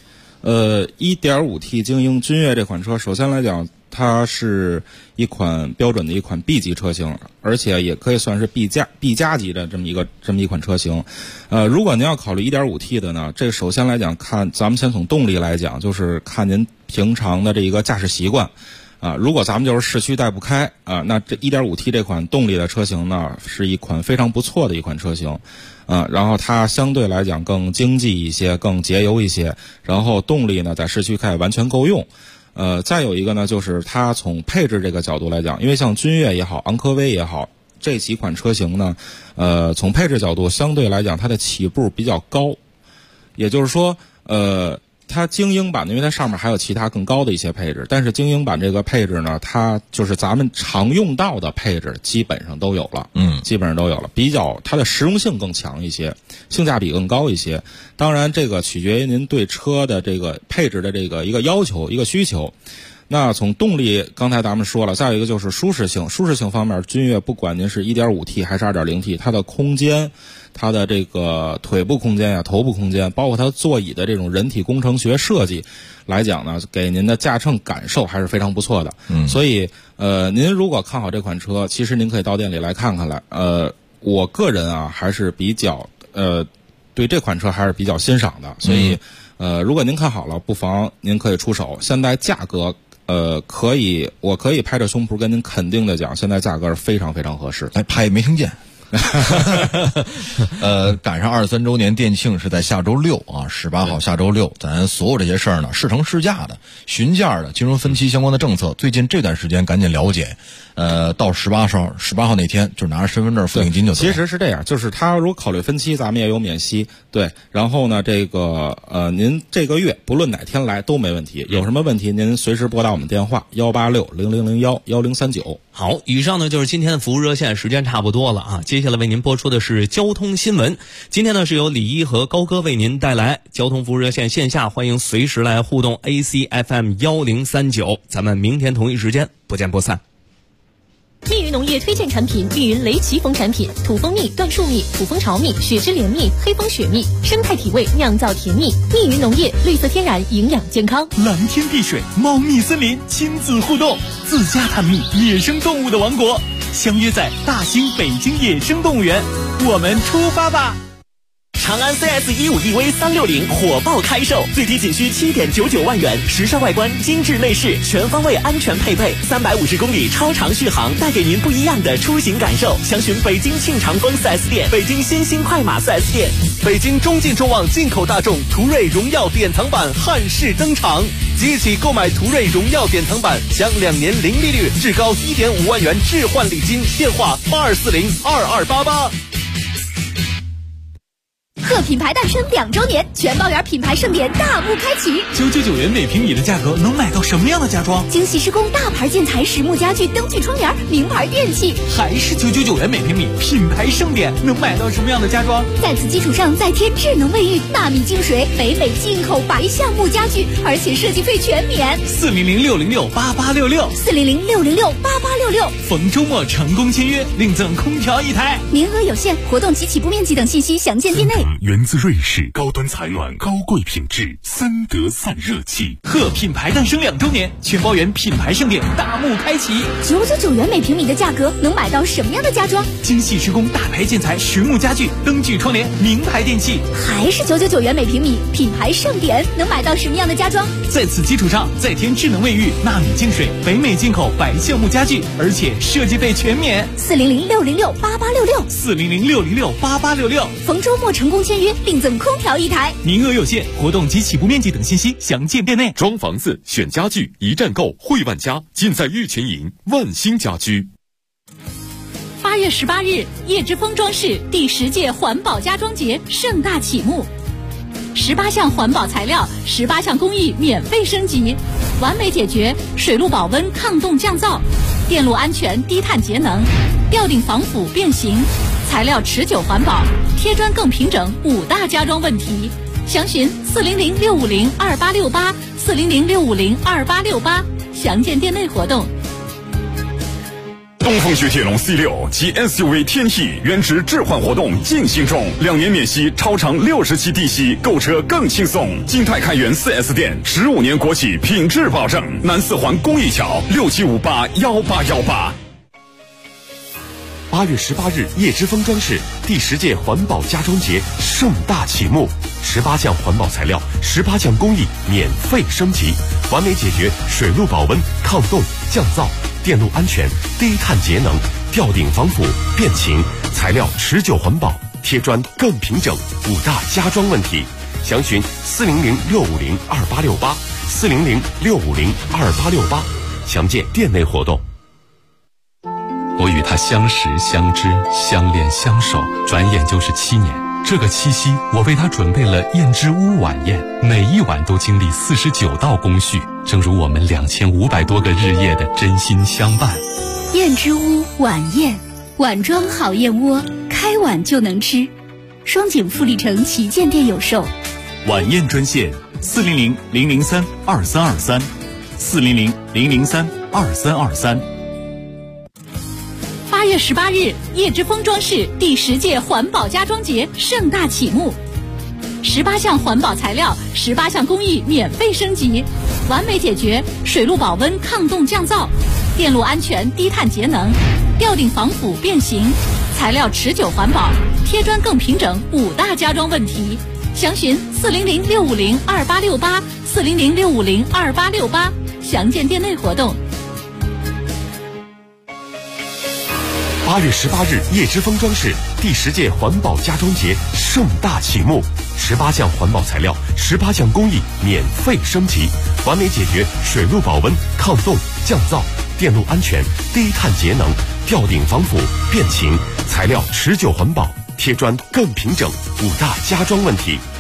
1.5T 精英君越这款车，首先来讲，它是一款标准的一款 B 级车型，而且也可以算是 B 加级的这么一款车型。如果您要考虑 1.5T 的呢，这首先来讲，看咱们先从动力来讲，就是看您平常的这一个驾驶习惯。如果咱们就是市区带不开那这 1.5T 这款动力的车型呢，是一款非常不错的一款车型。然后它相对来讲更经济一些，更节油一些，然后动力呢在市区开完全够用。 再有一个呢，就是它从配置这个角度来讲，因为像君越也好，昂科威也好，这几款车型呢，从配置角度相对来讲，它的起步比较高，也就是说，它精英版的，因为它上面还有其他更高的一些配置，但是精英版这个配置呢，它就是咱们常用到的配置基本上都有了，基本上都有了，比较它的实用性更强一些，性价比更高一些。当然，这个取决于您对车的这个配置的这个一个要求、一个需求。那从动力，刚才咱们说了，再有一个就是舒适性。舒适性方面，君越不管您是 1.5T 还是 2.0T， 它的空间，它的这个腿部空间呀、头部空间，包括它座椅的这种人体工程学设计来讲呢，给您的驾乘感受还是非常不错的。所以您如果看好这款车，其实您可以到店里来看看来。我个人啊还是比较对这款车还是比较欣赏的，所以如果您看好了，不妨您可以出手。现在价格我可以拍着胸脯跟您肯定的讲，现在价格是非常非常合适。 拍也没听见。赶上23周年店庆是在下周6啊，18号下周6，咱所有这些事儿呢，试乘试驾的、询价的、金融分期相关的政策，最近这段时间赶紧了解。到18号那天就拿着身份证付定金就走。 其实是这样，就是他如果考虑分期，咱们也有免息。对，然后呢，这个您这个月不论哪天来都没问题。有什么问题，您随时拨打我们电话18600011039。 好，以上呢就是今天的服务热线，时间差不多了啊。接下来为您播出的是交通新闻。今天呢是由李一和高哥为您带来交通服务热线线下，欢迎随时来互动 ACFM1039。咱们明天同一时间不见不散。 密云农业推荐产品：密云雷奇蜂产品，土蜂蜜、椴树蜜、土蜂巢蜜、雪之莲蜜、黑蜂雪蜜，生态体味，酿造甜蜜。密云农业，绿色天然，营养健康。 蓝天碧水，茂密森林，亲子互动，自家探秘，野生动物的王国，相约在大兴北京野生动物园，我们出发吧！ 长安 CS15EV 360火爆开售，最低仅需7.99万元，时尚外观，精致内饰，全方位安全配备，350公里超长续航，带给您不一样的出行感受。详询北京庆长丰 4S 店、北京新兴快马 4S 店。北京中进众旺进口大众途锐荣耀典藏版汉式登场，即日起购买途锐荣耀典藏版，享2年零利率，至高1.5万元置换礼金。电话82402288。 贺品牌诞生2周年，全包圆品牌盛典大幕开启。 999元每平米的价格能买到什么样的家装？ 精细施工大牌建材、实木家具、灯具窗帘、名牌电器， 还是999元每平米，品牌盛典能买到什么样的家装？ 在此基础上再添智能卫浴、纳米净水、北美进口白橡木家具，而且设计费全免。 40066668866，40066668866。逢周末成功签约，另赠空调1台， 名额有限，活动及其不面积等信息详见店内。 源自瑞士，高端采暖，高贵品质，3德散热器。 贺品牌诞生2周年，全包圆品牌盛典大幕开启。 999元每平米的价格能买到什么样的家装？ 精细施工大牌建材、实木家具、灯具窗帘、名牌电器， 还是999元每平米，品牌盛典能买到什么样的家装？ 在此基础上再添智能卫浴、纳米净水、北美进口白橡木家具，而且设计费全免。 400668866，400668866。逢周末成功签约，另赠空调1台， 名额有限，活动及起步面积等信息详见店内。 装房子、选家具，一站购汇万家，尽在玉泉营万兴家居。 8月18日，叶之峰装饰第10届环保家装节盛大启幕，18项环保材料，18项工艺免费升级，完美解决水路保温、抗冻降噪、电路安全、低碳节能、吊顶防腐变形、材料持久环保、贴砖更平整5大家装问题。详询400-650-2868，400-650-2868，详见店内活动。 东风雪铁龙 C6 及 SUV 天翼原值置换活动进行中，2年免息，超长60期低息，购车更轻松。金泰开元 4S 店，15年国企品质保证。南四环公益桥67581818。 8月18日，叶之峰装饰第10届环保家装节盛大启幕，18项环保材料，18项工艺免费升级，完美解决水路保温、抗冻、降噪、电路安全、低碳节能、吊顶防腐、变形、材料持久环保、贴砖更平整5大家装问题。详询400-650-2868 400-650-2868，详见店内活动。 我与他相识、相知、相恋、相守，转眼就是7年。这个七夕，我为他准备了燕之屋晚宴，每一晚都经历49道工序，正如我们2500多个日夜的真心相伴。 燕之屋晚宴，碗装好燕窝，开碗就能吃。双井富力城旗舰店有售。 晚宴专线400-003-2323，400-003-2323。 8月18日，叶之峰装饰第10届环保家装节盛大启幕，18项环保材料，18项工艺免费升级，完美解决水路保温、抗冻降噪、电路安全、低碳节能、吊顶防腐变形、材料持久环保、贴砖更平整5大家装问题。详询400-650-2868，400-650-2868，详见店内活动。 8月18日，叶之峰装饰第10届环保家装节盛大启幕，18项环保材料，18项工艺免费升级，完美解决水路保温、抗冻、降噪、电路安全、低碳节能、吊顶防腐、变形、材料持久环保、贴砖更平整5大家装问题。